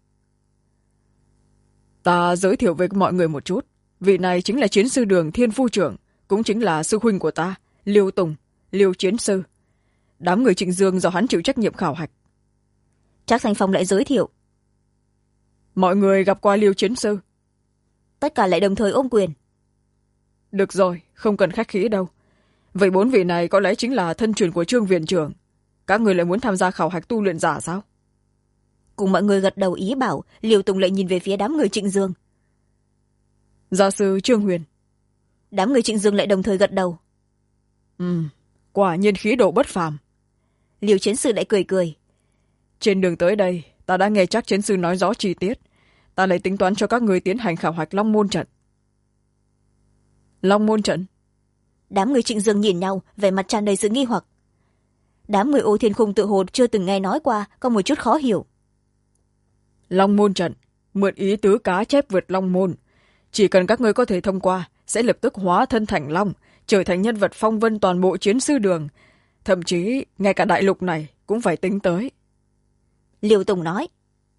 Ta giới thiệu với mọi người một chút, vị này chính là chiến sư đường Thiên Phu trưởng, cũng chính là sư huynh của ta, Liêu Tùng, Liêu chiến sư. Đám người Trịnh Dương do hắn chịu trách nhiệm khảo hạch. Trác Thanh Phong lại giới thiệu. Mọi người gặp qua Liêu chiến sư. Tất cả lại đồng thời ôm quyền. Được rồi, không cần khách khí đâu. Vậy 4 vị này có lẽ chính là thân truyền của Trương viện trưởng. Các người lại muốn tham gia khảo hạch tu luyện giả sao? Cùng mọi người gật đầu ý bảo, Liêu Tùng lại nhìn về phía đám người Trịnh Dương. Gia sư Trương Huyền. Đám người Trịnh Dương lại đồng thời gật đầu. Quả nhiên khí độ bất phàm. Liêu chiến sư lại cười cười. Trên đường tới đây, ta đã nghe Trác chiến sư nói rõ chi tiết. Ta lại tính toán cho các người tiến hành khảo hạch Long Môn trận. Long Môn trận? Đám người Trịnh Dương nhìn nhau, vẻ mặt tràn đầy sự nghi hoặc. Đám người Ô Thiên Khung tự hồ chưa từng nghe nói qua, có một chút khó hiểu. Long Môn trận, mượn ý tứ cá chép vượt Long Môn. Chỉ cần các ngươi có thể thông qua, sẽ lập tức hóa thân thành Long, trở thành nhân vật phong vân toàn bộ chiến sư đường. Thậm chí, ngay cả đại lục này cũng phải tính tới. Liêu Tùng nói.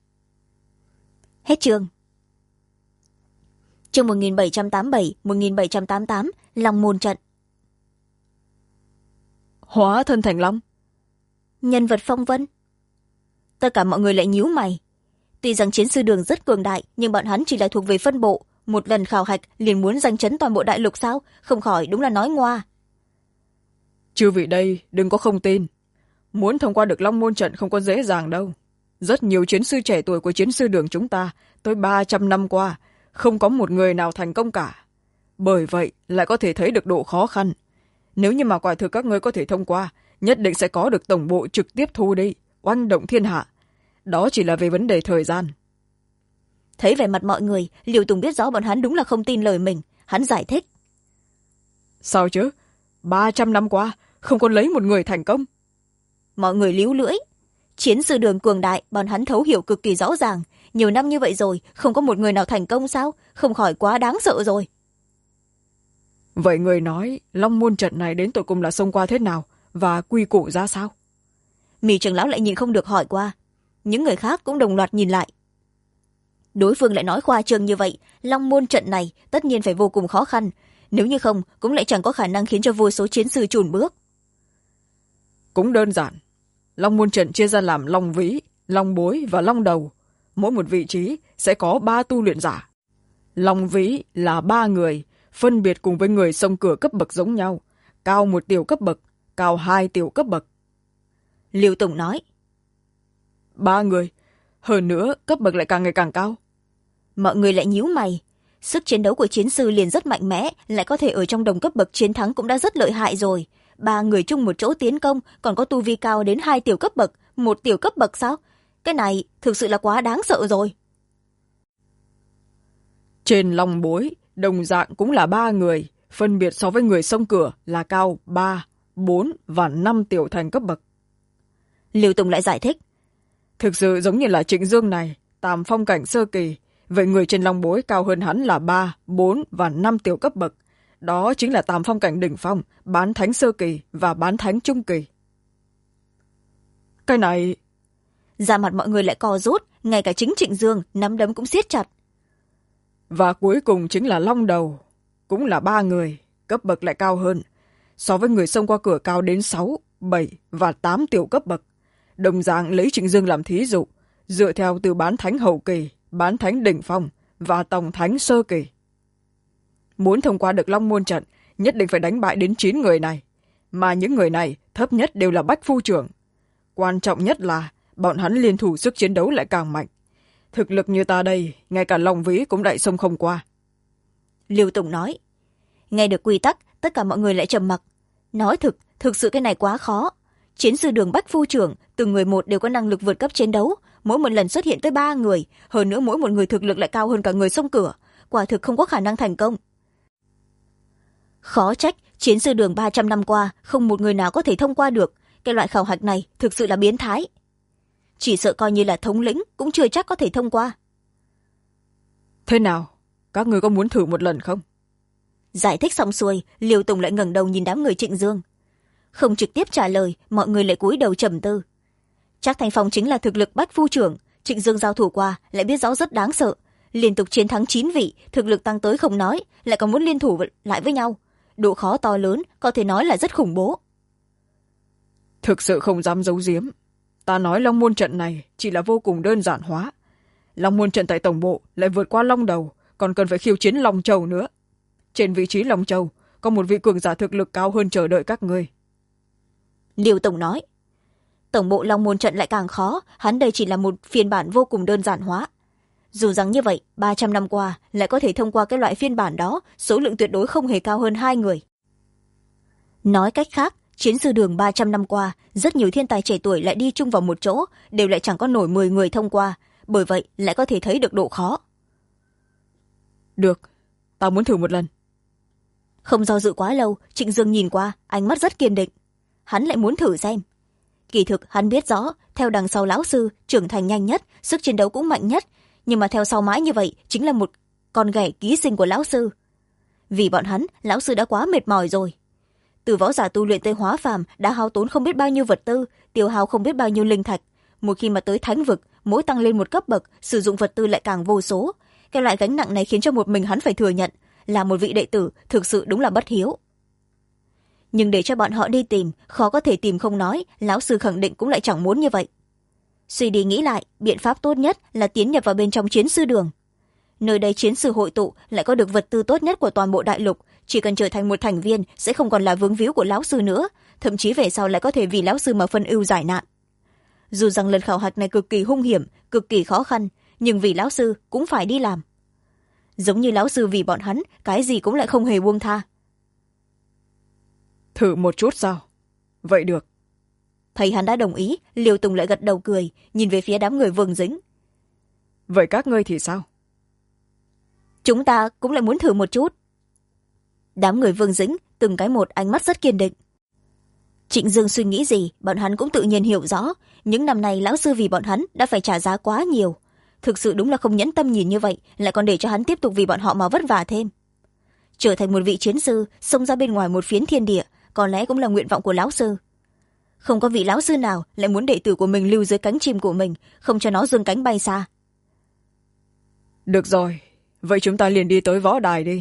Hết chương. Chương 1787-1788, Long Môn trận. Hóa thân thành Long? Nhân vật phong vân? Tất cả mọi người lại nhíu mày. Tuy rằng chiến sư đường rất cường đại, nhưng bọn hắn chỉ là thuộc về phân bộ. Một lần khảo hạch liền muốn giành chấn toàn bộ đại lục sao? Không khỏi đúng là nói ngoa. Chư vị đây đừng có không tin. Muốn thông qua được Long Môn trận không có dễ dàng đâu. Rất nhiều chiến sư trẻ tuổi của chiến sư đường chúng ta tới 300 năm qua không có một người nào thành công cả. Bởi vậy lại có thể thấy được độ khó khăn. Nếu như mà quả thực các ngươi có thể thông qua, nhất định sẽ có được tổng bộ trực tiếp thu đi, oanh động thiên hạ. Đó chỉ là về vấn đề thời gian. Thấy vẻ mặt mọi người, Liêu Tùng biết rõ bọn hắn đúng là không tin lời mình. Hắn giải thích. Sao chứ? 300 năm qua không còn lấy một người thành công. Mọi người líu lưỡi. Chiến sư đường cường đại, bọn hắn thấu hiểu cực kỳ rõ ràng. Nhiều năm như vậy rồi, không có một người nào thành công sao? Không khỏi quá đáng sợ rồi. Vậy người nói Long Môn trận này đến tụi cùng là xông qua thế nào và quy củ ra sao? Mì trưởng lão lại nhìn không được hỏi qua. Những người khác cũng đồng loạt nhìn lại. Đối phương lại nói khoa trương như vậy, Long Môn trận này tất nhiên phải vô cùng khó khăn. Nếu như không, cũng lại chẳng có khả năng khiến cho vô số chiến sư chùn bước. Cũng đơn giản. Long Môn trận chia ra làm Long Vĩ, Long Bối và Long Đầu. Mỗi một vị trí sẽ có 3 tu luyện giả. Long Vĩ là 3 người, phân biệt cùng với người xông cửa cấp bậc giống nhau. Cao 1 tiểu cấp bậc, cao 2 tiểu cấp bậc. Liêu Tùng nói. 3 người, hơn nữa cấp bậc lại càng ngày càng cao. Mọi người lại nhíu mày. Sức chiến đấu của chiến sư liền rất mạnh mẽ, lại có thể ở trong đồng cấp bậc chiến thắng cũng đã rất lợi hại rồi. 3 người chung một chỗ tiến công, còn có tu vi cao đến 2 tiểu cấp bậc, 1 tiểu cấp bậc sao? Cái này thực sự là quá đáng sợ rồi. Trên Long Bối, đồng dạng cũng là 3 người, phân biệt so với người xông cửa là cao 3, 4 và 5 tiểu thành cấp bậc. Liêu Tùng lại giải thích. Thực sự giống như là Trịnh Dương này, Tam Phong cảnh sơ kỳ, vậy người trên Long Bối cao hơn hắn là 3, 4 và 5 tiểu cấp bậc. Đó chính là Tam Phong cảnh đỉnh phong, Bán Thánh sơ kỳ và Bán Thánh trung kỳ. Cái này... Da mặt mọi người lại co rút, ngay cả chính Trịnh Dương, nắm đấm cũng siết chặt. Và cuối cùng chính là Long Đầu, cũng là 3 người, cấp bậc lại cao hơn. So với người xông qua cửa cao đến 6, 7 và 8 tiểu cấp bậc. Đồng dạng lấy Trịnh Dương làm thí dụ, dựa theo từ Bán Thánh hậu kỳ, Bán Thánh đỉnh phong và Tổng Thánh sơ kỳ. Muốn thông qua được Long Môn trận, nhất định phải đánh bại đến 9 người này. Mà những người này thấp nhất đều là bách phu trưởng. Quan trọng nhất là bọn hắn liên thủ sức chiến đấu lại càng mạnh. Thực lực như ta đây, ngay cả Long Vĩ cũng đại xông không qua. Liêu Tùng nói. Nghe được quy tắc, tất cả mọi người lại trầm mặc. Nói thực sự cái này quá khó. Chiến sư đường bách phu trưởng, từng người một đều có năng lực vượt cấp chiến đấu. Mỗi một lần xuất hiện tới 3 người, hơn nữa mỗi một người thực lực lại cao hơn cả người xông cửa. Quả thực không có khả năng thành công. Khó trách, chiến sư đường 300 năm qua, không một người nào có thể thông qua được. Cái loại khảo hạch này thực sự là biến thái. Chỉ sợ coi như là thống lĩnh, cũng chưa chắc có thể thông qua. Thế nào? Các người có muốn thử một lần không? Giải thích xong xuôi, Liêu Tùng lại ngẩng đầu nhìn đám người Trịnh Dương. Không trực tiếp trả lời, mọi người lại cúi đầu trầm tư. Trác Thanh Phong chính là thực lực bách phu trưởng, Trịnh Dương giao thủ qua lại biết rõ rất đáng sợ. Liên tục chiến thắng 9 vị, thực lực tăng tới không nói, lại còn muốn liên thủ lại với nhau. độ khó to lớn, có thể nói là rất khủng bố. Thực sự không dám giấu giếm, ta nói long môn trận này chỉ là vô cùng đơn giản hóa. Long môn trận tại tổng bộ lại vượt qua long đầu, còn cần phải khiêu chiến long châu nữa. Trên vị trí long châu có một vị cường giả thực lực cao hơn chờ đợi các ngươi. Liêu tổng nói, tổng bộ long môn trận lại càng khó, hắn đây chỉ là một phiên bản vô cùng đơn giản hóa. Dù rằng như vậy, 300 năm qua lại có thể thông qua cái loại phiên bản đó, số lượng tuyệt đối không hề cao hơn 2 người. Nói cách khác, chiến sư đường 300 năm qua, rất nhiều thiên tài trẻ tuổi lại đi chung vào một chỗ, đều lại chẳng có nổi 10 người thông qua, bởi vậy lại có thể thấy được độ khó. Được, ta muốn thử một lần. Không do dự quá lâu, Trịnh Dương nhìn qua, ánh mắt rất kiên định. Hắn lại muốn thử xem. Kỳ thực hắn biết rõ, theo đằng sau lão sư, trưởng thành nhanh nhất, sức chiến đấu cũng mạnh nhất, nhưng mà theo sau mãi như vậy chính là một con ghẻ ký sinh của lão sư. Vì bọn hắn, lão sư đã quá mệt mỏi rồi. Từ võ giả tu luyện tới hóa phàm đã hao tốn không biết bao nhiêu vật tư, tiêu hao không biết bao nhiêu linh thạch. Một khi mà tới thánh vực, mỗi tăng lên một cấp bậc, sử dụng vật tư lại càng vô số. Cái loại gánh nặng này khiến cho một mình hắn phải thừa nhận, là một vị đệ tử thực sự đúng là bất hiếu. Nhưng để cho bọn họ đi tìm, khó có thể tìm không nói, lão sư khẳng định cũng lại chẳng muốn như vậy. Suy đi nghĩ lại, biện pháp tốt nhất là tiến nhập vào bên trong chiến sư đường. Nơi đây chiến sư hội tụ, lại có được vật tư tốt nhất của toàn bộ đại lục, chỉ cần trở thành một thành viên sẽ không còn là vướng víu của lão sư nữa, thậm chí về sau lại có thể vì lão sư mà phân ưu giải nạn. Dù rằng lần khảo hạch này cực kỳ hung hiểm, cực kỳ khó khăn, nhưng vì lão sư cũng phải đi làm. Giống như lão sư vì bọn hắn, cái gì cũng lại không hề buông tha. Thử một chút sao? Vậy được. Thấy hắn đã đồng ý, Liêu Tùng lại gật đầu cười, nhìn về phía đám người Vương Dĩnh. Vậy các ngươi thì sao? Chúng ta cũng lại muốn thử một chút. Đám người Vương Dĩnh, từng cái một ánh mắt rất kiên định. Trịnh Dương suy nghĩ gì, bọn hắn cũng tự nhiên hiểu rõ. Những năm này lão sư vì bọn hắn đã phải trả giá quá nhiều. Thực sự đúng là không nhẫn tâm nhìn như vậy, lại còn để cho hắn tiếp tục vì bọn họ mà vất vả thêm. Trở thành một vị chiến sư, xông ra bên ngoài một phiến thiên địa, có lẽ cũng là nguyện vọng của lão sư. Không có vị lão sư nào lại muốn đệ tử của mình lưu dưới cánh chim của mình, không cho nó dương cánh bay xa. Được rồi, vậy chúng ta liền đi tới võ đài đi.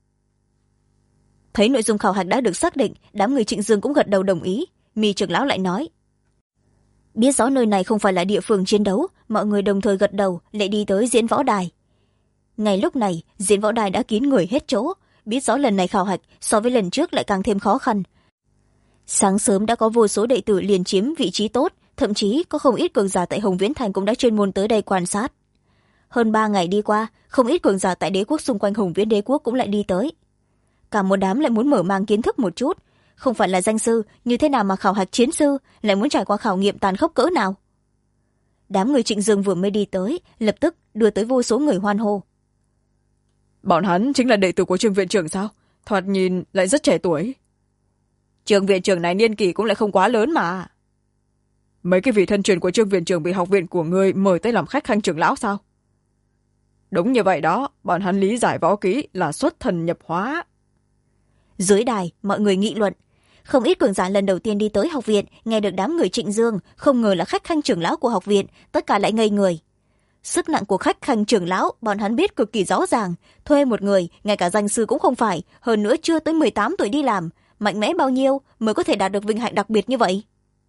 Thấy nội dung khảo hạch đã được xác định, đám người Trịnh Dương cũng gật đầu đồng ý. Mi trưởng lão lại nói, biết rõ nơi này không phải là địa phương chiến đấu, mọi người đồng thời gật đầu lại đi tới diễn võ đài. Ngay lúc này, diễn võ đài đã kín người hết chỗ, biết rõ lần này khảo hạch so với lần trước lại càng thêm khó khăn. Sáng sớm đã có vô số đệ tử liền chiếm vị trí tốt, thậm chí có không ít cường giả tại Hồng Viễn Thành cũng đã chuyên môn tới đây quan sát. Hơn 3 ngày đi qua, không ít cường giả tại đế quốc xung quanh Hồng Viễn đế quốc cũng lại đi tới. Cả một đám lại muốn mở mang kiến thức một chút, không phải là danh sư, như thế nào mà khảo hạch chiến sư lại muốn trải qua khảo nghiệm tàn khốc cỡ nào. Đám người Trịnh Dương vừa mới đi tới, lập tức đưa tới vô số người hoan hô. Bọn hắn chính là đệ tử của Trương viện trưởng sao? Thoạt nhìn lại rất trẻ tuổi. Trương viện trưởng này niên kỷ cũng lại không quá lớn mà. Mấy cái vị thân truyền của Trương viện trưởng bị học viện của ngươi mời tới làm khách khanh trưởng lão sao? Đúng như vậy đó, bọn hắn lý giải võ kỹ là xuất thần nhập hóa. Dưới đài, mọi người nghị luận. Không ít cường giả lần đầu tiên đi tới học viện, nghe được đám người Trịnh Dương, không ngờ là khách khanh trưởng lão của học viện, tất cả lại ngây người. Sức nặng của khách khanh trưởng lão, bọn hắn biết cực kỳ rõ ràng. Thuê một người, ngay cả danh sư cũng không phải, hơn nữa chưa tới 18 tuổi đi làm. Mạnh mẽ bao nhiêu mới có thể đạt được vinh hạnh đặc biệt như vậy?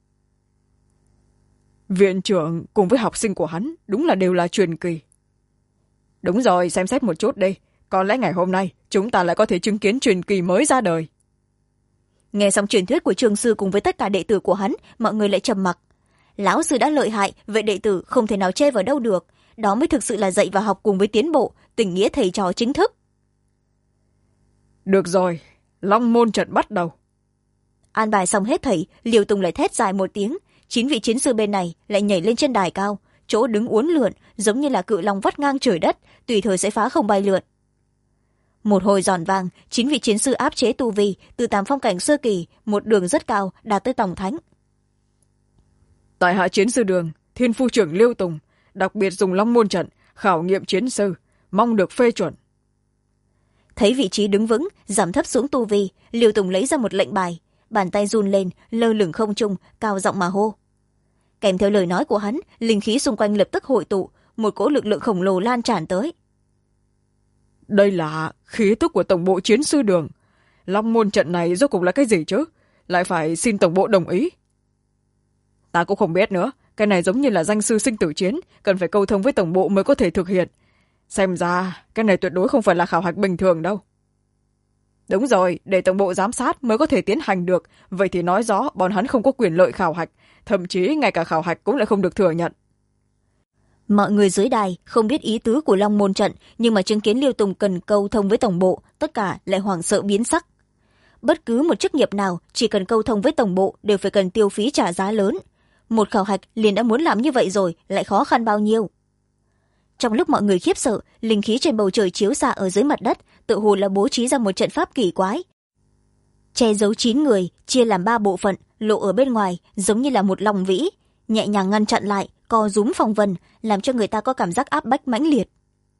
Viện trưởng cùng với học sinh của hắn đúng là đều là truyền kỳ. Đúng rồi, xem xét một chút đi. Có lẽ ngày hôm nay chúng ta lại có thể chứng kiến truyền kỳ mới ra đời. Nghe xong truyền thuyết của Trương sư cùng với tất cả đệ tử của hắn, mọi người lại trầm mặc. Lão sư đã lợi hại, vậy đệ tử không thể nào chê vào đâu được. Đó mới thực sự là dạy và học cùng với tiến bộ, tình nghĩa thầy trò chính thức. Được rồi, long môn trận bắt đầu. An bài xong hết thảy, Liêu Tùng lại thét dài một tiếng. 9 vị chiến sư bên này lại nhảy lên trên đài cao, chỗ đứng uốn lượn giống như là cự long vắt ngang trời đất, tùy thời sẽ phá không bay lượn. Một hồi giòn vang, 9 vị chiến sư áp chế tu vi từ tam phong cảnh sơ kỳ, một đường rất cao đạt tới tổng thánh. Tại hạ chiến sư đường, thiên phu trưởng Liêu Tùng đặc biệt dùng long môn trận khảo nghiệm chiến sư, mong được phê chuẩn. Thấy vị trí đứng vững, giảm thấp xuống tu vi, Liêu Tùng lấy ra một lệnh bài, bàn tay run lên, lơ lửng không trung, cao giọng mà hô. Kèm theo lời nói của hắn, linh khí xung quanh lập tức hội tụ, một cỗ lực lượng khổng lồ lan tràn tới. Đây là khí tức của tổng bộ chiến sư đường, long môn trận này rốt cuộc là cái gì chứ, lại phải xin tổng bộ đồng ý? Ta cũng không biết nữa, cái này giống như là danh sư sinh tử chiến, cần phải câu thông với tổng bộ mới có thể thực hiện. Xem ra cái này tuyệt đối không phải là khảo hạch bình thường đâu. Đúng rồi, để tổng bộ giám sát mới có thể tiến hành được, vậy thì nói rõ bọn hắn không có quyền lợi khảo hạch, thậm chí ngay cả khảo hạch cũng lại không được thừa nhận. Mọi người dưới đài không biết ý tứ của long môn trận, nhưng mà chứng kiến Liêu Tùng cần câu thông với tổng bộ, tất cả lại hoảng sợ biến sắc. Bất cứ một chức nghiệp nào chỉ cần câu thông với tổng bộ đều phải cần tiêu phí trả giá lớn. Một khảo hạch liền đã muốn làm như vậy rồi, lại khó khăn bao nhiêu. Trong lúc mọi người khiếp sợ, linh khí trên bầu trời chiếu xạ ở dưới mặt đất tự hồ là bố trí ra một trận pháp kỳ quái, che giấu 9 người, chia làm 3 bộ phận, lộ ở bên ngoài giống như là một long vĩ, nhẹ nhàng ngăn chặn lại, co rúm phong vân, làm cho người ta có cảm giác áp bách mãnh liệt.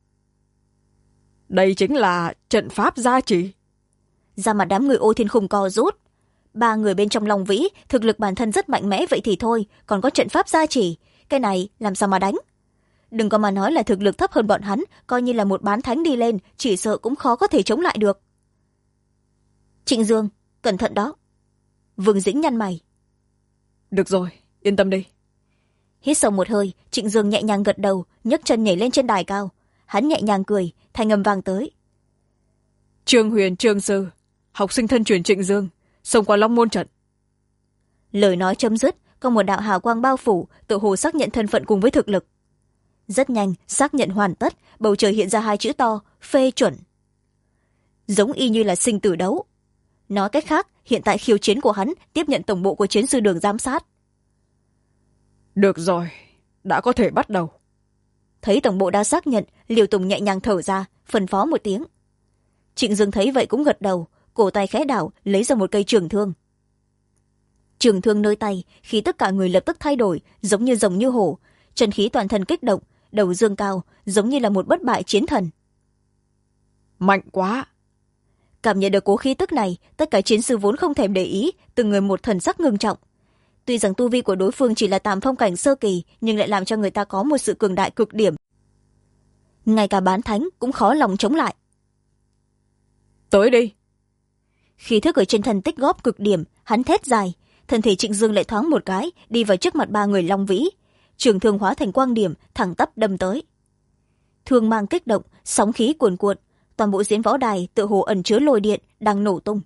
Đây chính là trận pháp gia trì. Da mặt đám người Ô Thiên Khung co rút. 3 người bên trong long vĩ thực lực bản thân rất mạnh mẽ vậy thì thôi, còn có trận pháp gia trì, cái này làm sao mà đánh? Đừng có mà nói là thực lực thấp hơn bọn hắn, coi như là một bán thánh đi lên chỉ sợ cũng khó có thể chống lại được. Trịnh Dương, cẩn thận đó. Vương Dĩnh nhăn mày. Được rồi, yên tâm đi. Hít sâu một hơi, Trịnh Dương nhẹ nhàng gật đầu, nhấc chân nhảy lên trên đài cao. Hắn nhẹ nhàng cười, thanh âm vang tới. Trương Huyền, Trương Sư, học sinh thân truyền Trịnh Dương, xông qua long môn trận. Lời nói chấm dứt, có một đạo hào quang bao phủ, tự hồ xác nhận thân phận cùng với thực lực. Rất nhanh, xác nhận hoàn tất, bầu trời hiện ra 2 chữ to, phê chuẩn. Giống y như là sinh tử đấu. Nói cách khác, hiện tại khiêu chiến của hắn tiếp nhận tổng bộ của chiến sư đường giám sát. Được rồi, đã có thể bắt đầu. Thấy tổng bộ đã xác nhận, Liêu Tùng nhẹ nhàng thở ra, phân phó một tiếng. Trịnh Dương thấy vậy cũng gật đầu, cổ tay khẽ đảo, lấy ra một cây trường thương. Trường thương nơi tay, khi tất cả người lập tức thay đổi, giống như rồng như hổ, chân khí toàn thân kích động, đầu dương cao, giống như là một bất bại chiến thần. Mạnh quá! Cảm nhận được cố khí tức này, tất cả chiến sư vốn không thèm để ý, từng người một thần sắc ngưng trọng. Tuy rằng tu vi của đối phương chỉ là tạm phong cảnh sơ kỳ, nhưng lại làm cho người ta có một sự cường đại cực điểm. Ngay cả bán thánh cũng khó lòng chống lại. Tới đi! Khí thức ở trên thân tích góp cực điểm, hắn thét dài, thân thể Trịnh Dương lại thoáng một cái, đi vào trước mặt 3 người long vĩ. Trường thương hóa thành quang điểm, thẳng tắp đâm tới. Thương mang kích động, sóng khí cuồn cuộn, toàn bộ diễn võ đài tựa hồ ẩn chứa lôi điện đang nổ tung.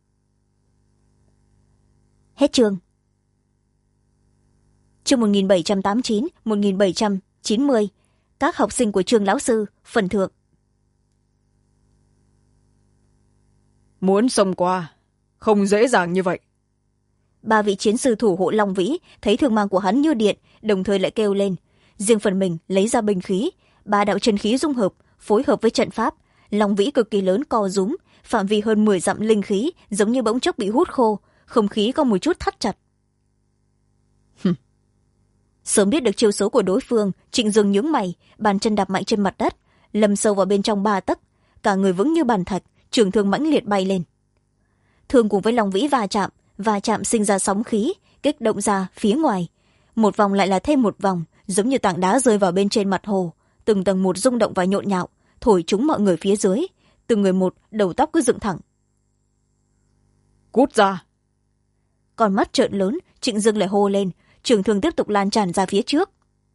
Hết chương. Chương 1789, 1790. Các học sinh của Trương lão sư, phần thượng. Muốn xông qua, không dễ dàng như vậy. 3 vị chiến sư thủ hộ long vĩ thấy thương mang của hắn như điện, đồng thời lại kêu lên. Riêng phần mình lấy ra binh khí, 3 đạo chân khí dung hợp, phối hợp với trận pháp. Long vĩ cực kỳ lớn co rúm, phạm vi hơn 10 dặm linh khí giống như bỗng chốc bị hút khô, không khí có một chút thắt chặt. Sớm biết được chiêu số của đối phương, Trịnh Dương nhướng mày, bàn chân đạp mạnh trên mặt đất, lầm sâu vào bên trong 3 tấc, cả người vững như bàn thạch, trường thương mãnh liệt bay lên. Thương cùng với long vĩ va chạm sinh ra sóng khí, kích động ra phía ngoài. Một vòng lại là thêm một vòng, giống như tảng đá rơi vào bên trên mặt hồ, từng tầng một rung động và nhộn nhạo, thổi chúng mọi người phía dưới, từng người một đầu tóc cứ dựng thẳng. Cút ra! Con mắt trợn lớn, Trịnh Dương lại hô lên, trường thương tiếp tục lan tràn ra phía trước.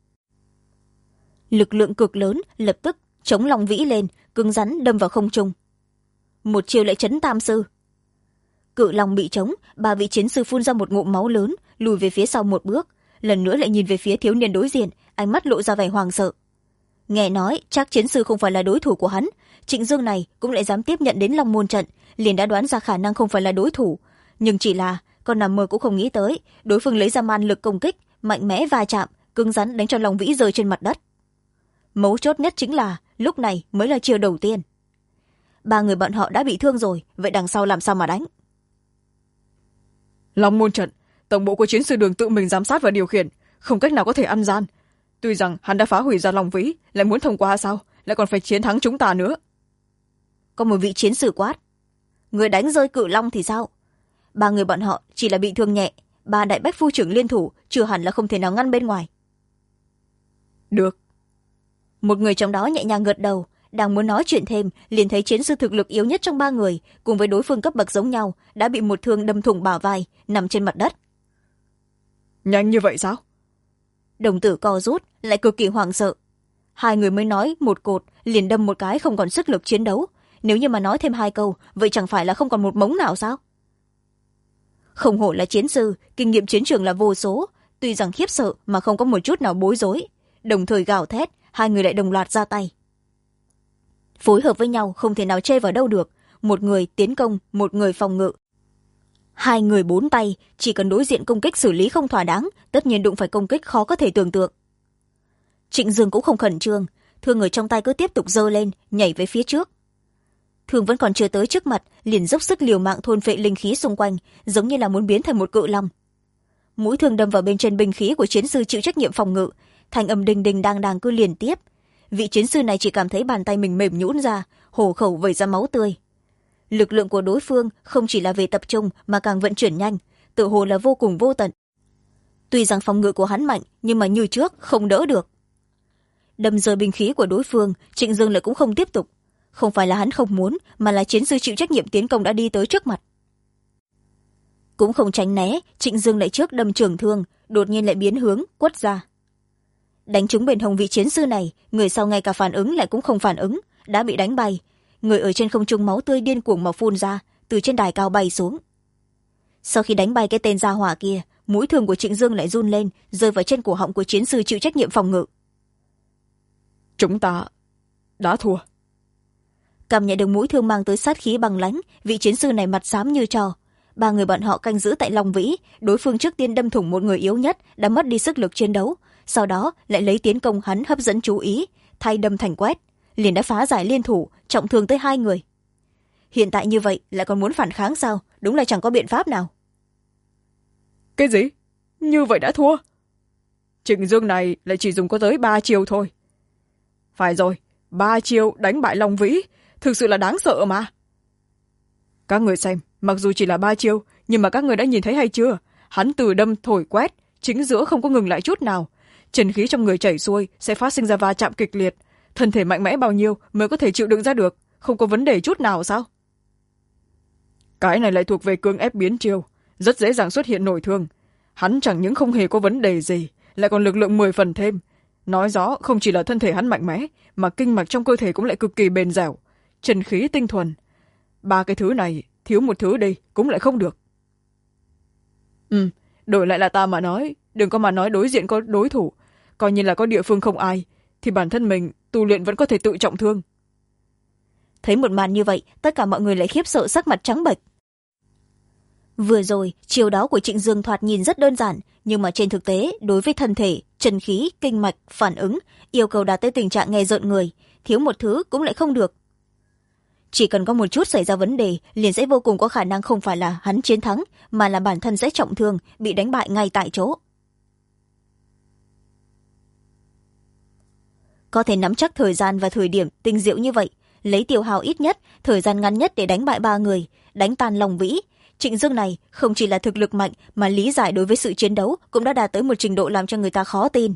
Lực lượng cực lớn lập tức chống long vĩ lên, cứng rắn đâm vào không trung. Một chiều lại chấn tam sư. Cự long bị chống, 3 vị chiến sư phun ra một ngụm máu lớn, lùi về phía sau một bước, lần nữa lại nhìn về phía thiếu niên đối diện, ánh mắt lộ ra vẻ hoàng sợ. Nghe nói chắc chiến sư không phải là đối thủ của hắn, Trịnh Dương này cũng lại dám tiếp nhận đến long môn trận, liền đã đoán ra khả năng không phải là đối thủ, nhưng chỉ là con nằm mơ cũng không nghĩ tới đối phương lấy ra man lực công kích, mạnh mẽ va chạm, cứng rắn đánh cho long vĩ rơi trên mặt đất. Mấu chốt nhất chính là lúc này mới là chiêu đầu tiên. 3 người bọn họ đã bị thương rồi, vậy đằng sau làm sao mà đánh? Long môn trận, tổng bộ của chiến sư đường tự mình giám sát và điều khiển, không cách nào có thể ăn gian. Tuy rằng hắn đã phá hủy ra long vĩ, lại muốn thông qua sao, lại còn phải chiến thắng chúng ta nữa. Có một vị chiến sư quát, người đánh rơi cự long thì sao? 3 người bọn họ chỉ là bị thương nhẹ, 3 đại bách phu trưởng liên thủ chưa hẳn là không thể nào ngăn bên ngoài. Được. Một người trong đó nhẹ nhàng gật đầu, đang muốn nói chuyện thêm liền thấy chiến sư thực lực yếu nhất trong ba người cùng với đối phương cấp bậc giống nhau đã bị một thương đâm thủng bả vai, nằm trên mặt đất. Nhanh như vậy sao? Đồng tử co rút, lại cực kỳ hoảng sợ. Hai người mới nói một cột liền đâm một cái, không còn sức lực chiến đấu. Nếu như mà nói thêm hai câu, vậy chẳng phải là không còn một mống nào sao? Không hổ là chiến sư, kinh nghiệm chiến trường là vô số, tuy rằng khiếp sợ mà không có một chút nào bối rối. Đồng thời gào thét, hai người lại đồng loạt ra tay. Phối hợp với nhau không thể nào chê vào đâu được, một người tiến công, một người phòng ngự. Hai người bốn tay, chỉ cần đối diện công kích xử lý không thỏa đáng, tất nhiên đụng phải công kích khó có thể tưởng tượng. Trịnh Dương cũng không khẩn trương, thương ở trong tay cứ tiếp tục giơ lên, nhảy về phía trước. Thương vẫn còn chưa tới trước mặt, liền dốc sức liều mạng thôn phệ linh khí xung quanh, giống như là muốn biến thành một cự long. Mũi thương đâm vào bên trên binh khí của chiến sư chịu trách nhiệm phòng ngự, thành âm đình đình đang đang cứ liên tiếp. Vị chiến sư này chỉ cảm thấy bàn tay mình mềm nhũn ra, hổ khẩu vẩy ra máu tươi. Lực lượng của đối phương không chỉ là về tập trung mà càng vận chuyển nhanh, tự hồ là vô cùng vô tận. Tuy rằng phòng ngự của hắn mạnh, nhưng mà như trước không đỡ được. Đâm rơi binh khí của đối phương, Trịnh Dương lại cũng không tiếp tục. Không phải là hắn không muốn, mà là chiến sư chịu trách nhiệm tiến công đã đi tới trước mặt. Cũng không tránh né, Trịnh Dương lại trước đâm trường thương, đột nhiên lại biến hướng, quất ra. Đánh trúng bên hông vị chiến sư này, người sau ngay cả phản ứng lại cũng không phản ứng, đã bị đánh bay. Người ở trên không trung máu tươi điên cuồng mà phun ra, từ trên đài cao bay xuống. Sau khi đánh bay cái tên gia hỏa kia, mũi thương của Trịnh Dương lại run lên, rơi vào trên cổ họng của chiến sư chịu trách nhiệm phòng ngự. Chúng ta đã thua. Cảm nhận được mũi thương mang tới sát khí băng lãnh, vị chiến sư này mặt xám như trò. Ba người bọn họ canh giữ tại Long Vĩ, đối phương trước tiên đâm thủng một người yếu nhất, đã mất đi sức lực chiến đấu, sau đó lại lấy tiến công hắn hấp dẫn chú ý, thay đâm thành quét, liền đã phá giải liên thủ, trọng thương tới hai người. Hiện tại như vậy lại còn muốn phản kháng sao? Đúng là chẳng có biện pháp nào. Cái gì? Như vậy đã thua? Trịnh Dương này lại chỉ dùng có tới 3 chiêu thôi. Phải rồi, 3 chiêu đánh bại Long Vĩ, thực sự là đáng sợ mà. Các người xem, mặc dù chỉ là 3 chiêu, nhưng mà các người đã nhìn thấy hay chưa? Hắn từ đâm thổi quét, chính giữa không có ngừng lại chút nào. Chân khí trong người chảy xuôi sẽ phát sinh ra va chạm kịch liệt. Thân thể mạnh mẽ bao nhiêu mới có thể chịu đựng ra được, không có vấn đề chút nào sao? Cái này lại thuộc về cưỡng ép biến chiêu, rất dễ dàng xuất hiện nổi thương. Hắn chẳng những không hề có vấn đề gì, lại còn lực lượng 10 phần thêm. Nói rõ không chỉ là thân thể hắn mạnh mẽ, mà kinh mạch trong cơ thể cũng lại cực kỳ bền dẻo, chân khí tinh thuần. 3 cái thứ này, thiếu một thứ đi cũng lại không được. Đổi lại là ta mà nói, đừng có mà nói đối diện có đối thủ, coi như là có địa phương không ai, thì bản thân mình tu luyện vẫn có thể tự trọng thương. Thấy một màn như vậy, tất cả mọi người lại khiếp sợ sắc mặt trắng bệch. Vừa rồi, chiều đó của Trịnh Dương thoạt nhìn rất đơn giản, nhưng mà trên thực tế, đối với thân thể, chân khí, kinh mạch, phản ứng, yêu cầu đạt tới tình trạng nghe rợn người, thiếu một thứ cũng lại không được. Chỉ cần có một chút xảy ra vấn đề, liền sẽ vô cùng có khả năng không phải là hắn chiến thắng, mà là bản thân sẽ trọng thương, bị đánh bại ngay tại chỗ. Có thể nắm chắc thời gian và thời điểm tinh diệu như vậy, lấy tiêu hao ít nhất, thời gian ngắn nhất để đánh bại 3 người, đánh tan Long Vĩ. Trịnh Dương này không chỉ là thực lực mạnh mà lý giải đối với sự chiến đấu cũng đã đạt tới một trình độ làm cho người ta khó tin.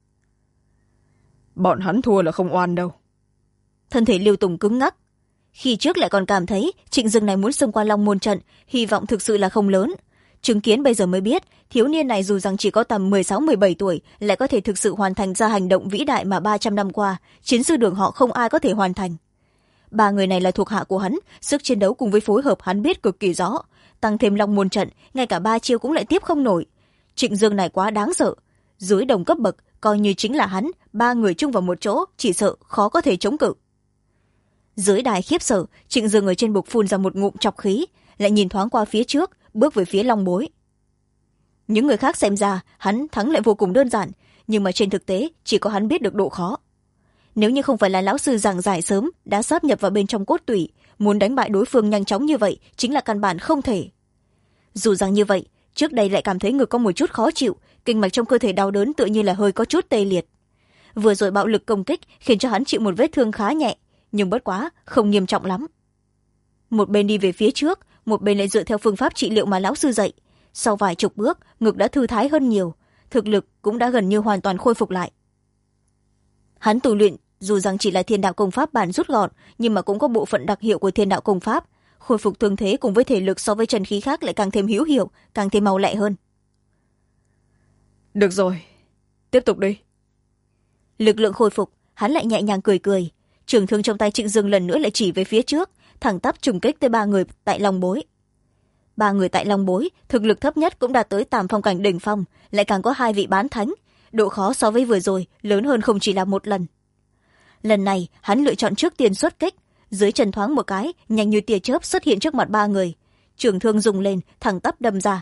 Bọn hắn thua là không oan đâu. Thân thể Lưu Tùng cứng ngắc. Khi trước lại còn cảm thấy Trịnh Dương này muốn xông qua Long Môn trận, hy vọng thực sự là không lớn. Chứng kiến bây giờ mới biết, thiếu niên này dù rằng chỉ có tầm 16-17 tuổi, lại có thể thực sự hoàn thành ra hành động vĩ đại mà 300 năm qua, chiến sư đường họ không ai có thể hoàn thành. 3 người này là thuộc hạ của hắn, sức chiến đấu cùng với phối hợp hắn biết cực kỳ rõ. Tăng thêm Long Môn trận, ngay cả 3 chiêu cũng lại tiếp không nổi. Trịnh Dương này quá đáng sợ. Dưới đồng cấp bậc, coi như chính là hắn, 3 người chung vào một chỗ, chỉ sợ khó có thể chống cự. Dưới đài khiếp sợ, Trịnh Dương ở trên bục phun ra một ngụm trọc khí, lại nhìn thoáng qua phía trước, bước về phía Long Bối. Những người khác xem ra hắn thắng lại vô cùng đơn giản, nhưng mà trên thực tế chỉ có hắn biết được độ khó. Nếu như không phải là lão sư giảng giải sớm đã sáp nhập vào bên trong cốt tủy, muốn đánh bại đối phương nhanh chóng như vậy chính là căn bản không thể. Dù rằng như vậy, trước đây lại cảm thấy ngực có một chút khó chịu, kinh mạch trong cơ thể đau đớn tựa như là hơi có chút tê liệt. Vừa rồi bạo lực công kích khiến cho hắn chịu một vết thương khá nhẹ, nhưng bất quá không nghiêm trọng lắm. Một bên đi về phía trước, một bên lại dựa theo phương pháp trị liệu mà lão sư dạy. Sau vài chục bước, ngực đã thư thái hơn nhiều, thực lực cũng đã gần như hoàn toàn khôi phục lại. Hắn tu luyện dù rằng chỉ là thiên đạo công pháp bản rút gọn nhưng mà cũng có bộ phận đặc hiệu của thiên đạo công pháp, khôi phục thương thế cùng với thể lực so với chân khí khác lại càng thêm hữu hiệu, càng thêm mau lẹ hơn. Được rồi, tiếp tục đi. Lực lượng khôi phục, hắn lại nhẹ nhàng cười cười. Trường thương trong tay Trịnh Dương lần nữa lại chỉ về phía trước, thẳng tắp trùng kích tới ba người tại Long Bối. Ba người tại Long Bối thực lực thấp nhất cũng đạt tới tam phong cảnh đỉnh phong, lại càng có hai vị bán thánh, độ khó so với vừa rồi lớn hơn không chỉ là một lần. Lần này hắn lựa chọn trước tiên xuất kích, dưới chân thoáng một cái, nhanh như tia chớp xuất hiện trước mặt ba người. Trường thương dùng lên, thẳng tắp đâm ra.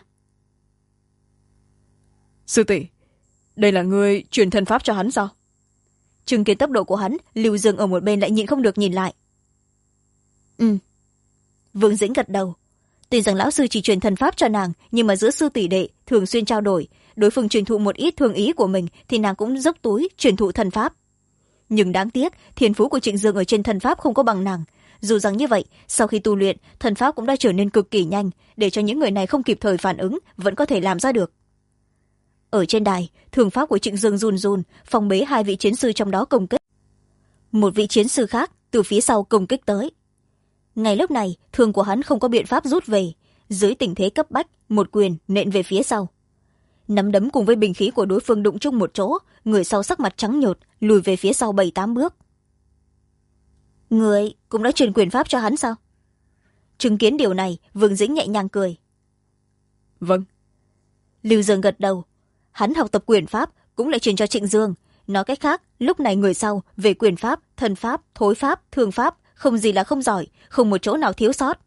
Sư tỷ, đây là người truyền thân pháp cho hắn sao? Chứng kiến tốc độ của hắn, Lưu Dương ở một bên lại nhịn không được nhìn lại. Vương Dĩnh gật đầu. Tuy rằng lão sư chỉ truyền thần pháp cho nàng, nhưng mà giữa sư tỷ đệ thường xuyên trao đổi, đối phương truyền thụ một ít thương ý của mình thì nàng cũng dốc túi truyền thụ thần pháp. Nhưng đáng tiếc, thiên phú của Trịnh Dương ở trên thần pháp không có bằng nàng. Dù rằng như vậy, sau khi tu luyện, thần pháp cũng đã trở nên cực kỳ nhanh, để cho những người này không kịp thời phản ứng vẫn có thể làm ra được. Ở trên đài, thương pháp của Trịnh Dương run run, phòng bế hai vị chiến sư trong đó công kích. Một vị chiến sư khác từ phía sau công kích tới. Ngay lúc này, thương của hắn không có biện pháp rút về. Dưới tình thế cấp bách, một quyền nện về phía sau. Nắm đấm cùng với bình khí của đối phương đụng chung một chỗ, người sau sắc mặt trắng nhợt, lùi về phía sau 7-8 bước. Người cũng đã truyền quyền pháp cho hắn sao? Chứng kiến điều này, Vương Dĩnh nhẹ nhàng cười. Vâng. Lưu Dương gật đầu. Hắn học tập quyền pháp cũng lại truyền cho Trịnh Dương. Nói cách khác, lúc này người sau về quyền pháp, thân pháp, thối pháp, thương pháp không gì là không giỏi, không một chỗ nào thiếu sót.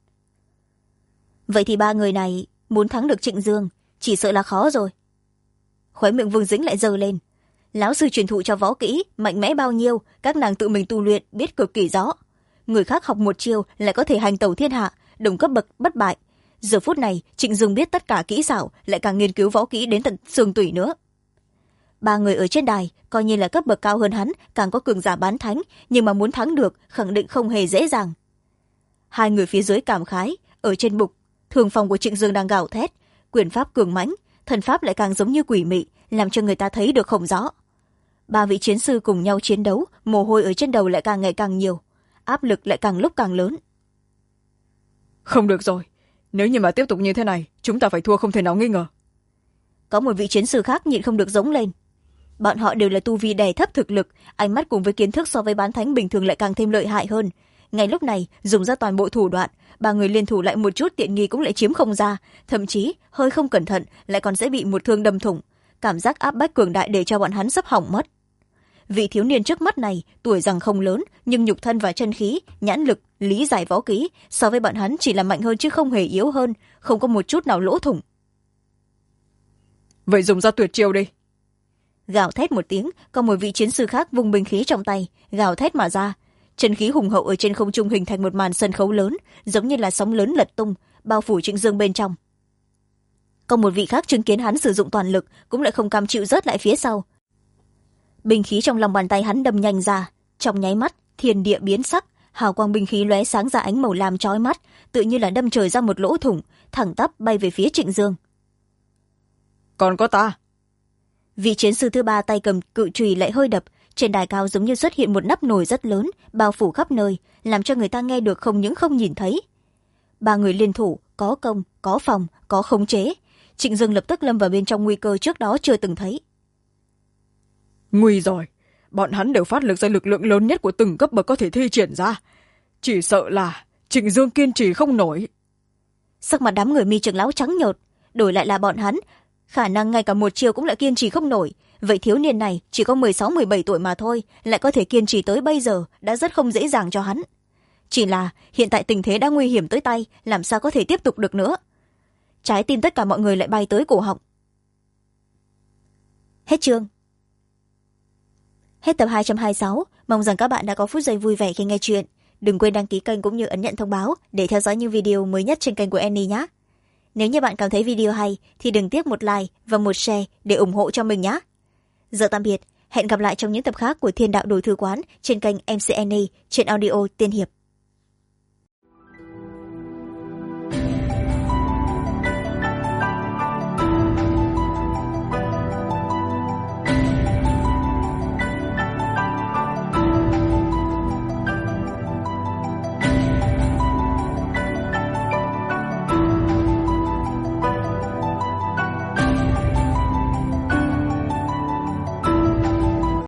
Vậy thì ba người này muốn thắng được Trịnh Dương chỉ sợ là khó rồi. Khóe miệng Vương Dĩnh lại giơ lên. Lão sư truyền thụ cho võ kỹ mạnh mẽ bao nhiêu, các nàng tự mình tu luyện biết cực kỳ rõ. Người khác học một chiêu lại có thể hành tẩu thiên hạ, đồng cấp bậc bất bại. Giờ phút này Trịnh Dương biết tất cả kỹ xảo, lại càng nghiên cứu võ kỹ đến tận xương tủy nữa. Ba người ở trên đài coi như là cấp bậc cao hơn hắn, càng có cường giả bán thánh, nhưng mà muốn thắng được khẳng định không hề dễ dàng. Hai người phía dưới cảm khái. Ở trên bục, thường phòng của Trịnh Dương đang gào thét, quyền pháp cường mãnh, thần pháp lại càng giống như quỷ mị, làm cho người ta thấy được không rõ. Ba vị chiến sư cùng nhau chiến đấu, mồ hôi ở trên đầu lại càng ngày càng nhiều, áp lực lại càng lúc càng lớn. Không được rồi, nếu như mà tiếp tục như thế này, chúng ta phải thua không thể nào nghi ngờ. Có một vị chiến sư khác nhịn không được giống lên. Bọn họ đều là tu vi đè thấp thực lực, ánh mắt cùng với kiến thức so với bán thánh bình thường lại càng thêm lợi hại hơn. Ngay lúc này, dùng ra toàn bộ thủ đoạn, ba người liên thủ lại một chút tiện nghi cũng lại chiếm không ra, thậm chí hơi không cẩn thận lại còn sẽ bị một thương đâm thủng. Cảm giác áp bách cường đại để cho bọn hắn sắp hỏng mất. Vị thiếu niên trước mắt này tuổi rằng không lớn, nhưng nhục thân và chân khí, nhãn lực, lý giải võ kỹ so với bọn hắn chỉ là mạnh hơn chứ không hề yếu hơn, không có một chút nào lỗ thủng. Vậy dùng ra tuyệt chiêu đi. Gào thét một tiếng, còn một vị chiến sư khác vùng binh khí trong tay gào thét mà ra. Chân khí hùng hậu ở trên không trung hình thành một màn sân khấu lớn, giống như là sóng lớn lật tung, bao phủ Trịnh Dương bên trong. Còn một vị khác chứng kiến hắn sử dụng toàn lực cũng lại không cam chịu rớt lại phía sau. Binh khí trong lòng bàn tay hắn đâm nhanh ra, trong nháy mắt thiên địa biến sắc, hào quang binh khí lóe sáng ra ánh màu lam chói mắt, tự như là đâm trời ra một lỗ thủng, thẳng tắp bay về phía Trịnh Dương. Còn có ta. Vị chiến sư thứ ba tay cầm cự chùy lại hơi đập, trên đài cao giống như xuất hiện một nắp nồi rất lớn, bao phủ khắp nơi, làm cho người ta nghe được không những không nhìn thấy. Ba người liên thủ, có công, có phòng, có khống chế. Trịnh Dương lập tức lâm vào bên trong nguy cơ trước đó chưa từng thấy. Nguy rồi, bọn hắn đều phát lực ra lực lượng lớn nhất của từng cấp bậc có thể thi triển ra. Chỉ sợ là Trịnh Dương kiên trì không nổi. Sắc mặt đám người Mi trưởng lão trắng nhợt, đổi lại là bọn hắn, khả năng ngay cả một chiều cũng lại kiên trì không nổi. Vậy thiếu niên này chỉ có 16-17 tuổi mà thôi, lại có thể kiên trì tới bây giờ đã rất không dễ dàng cho hắn. Chỉ là hiện tại tình thế đã nguy hiểm tới tay, làm sao có thể tiếp tục được nữa. Trái tim tất cả mọi người lại bay tới cổ họng. Hết chương. Hết tập 226. Mong rằng các bạn đã có phút giây vui vẻ khi nghe chuyện. Đừng quên đăng ký kênh cũng như ấn nhận thông báo để theo dõi những video mới nhất trên kênh của Annie nhé. Nếu như bạn cảm thấy video hay thì đừng tiếc một like và một share để ủng hộ cho mình nhé. Giờ tạm biệt, hẹn gặp lại trong những tập khác của Thiên Đạo Đổi Thư Quán trên kênh MC Annie trên audio Tiên Hiệp.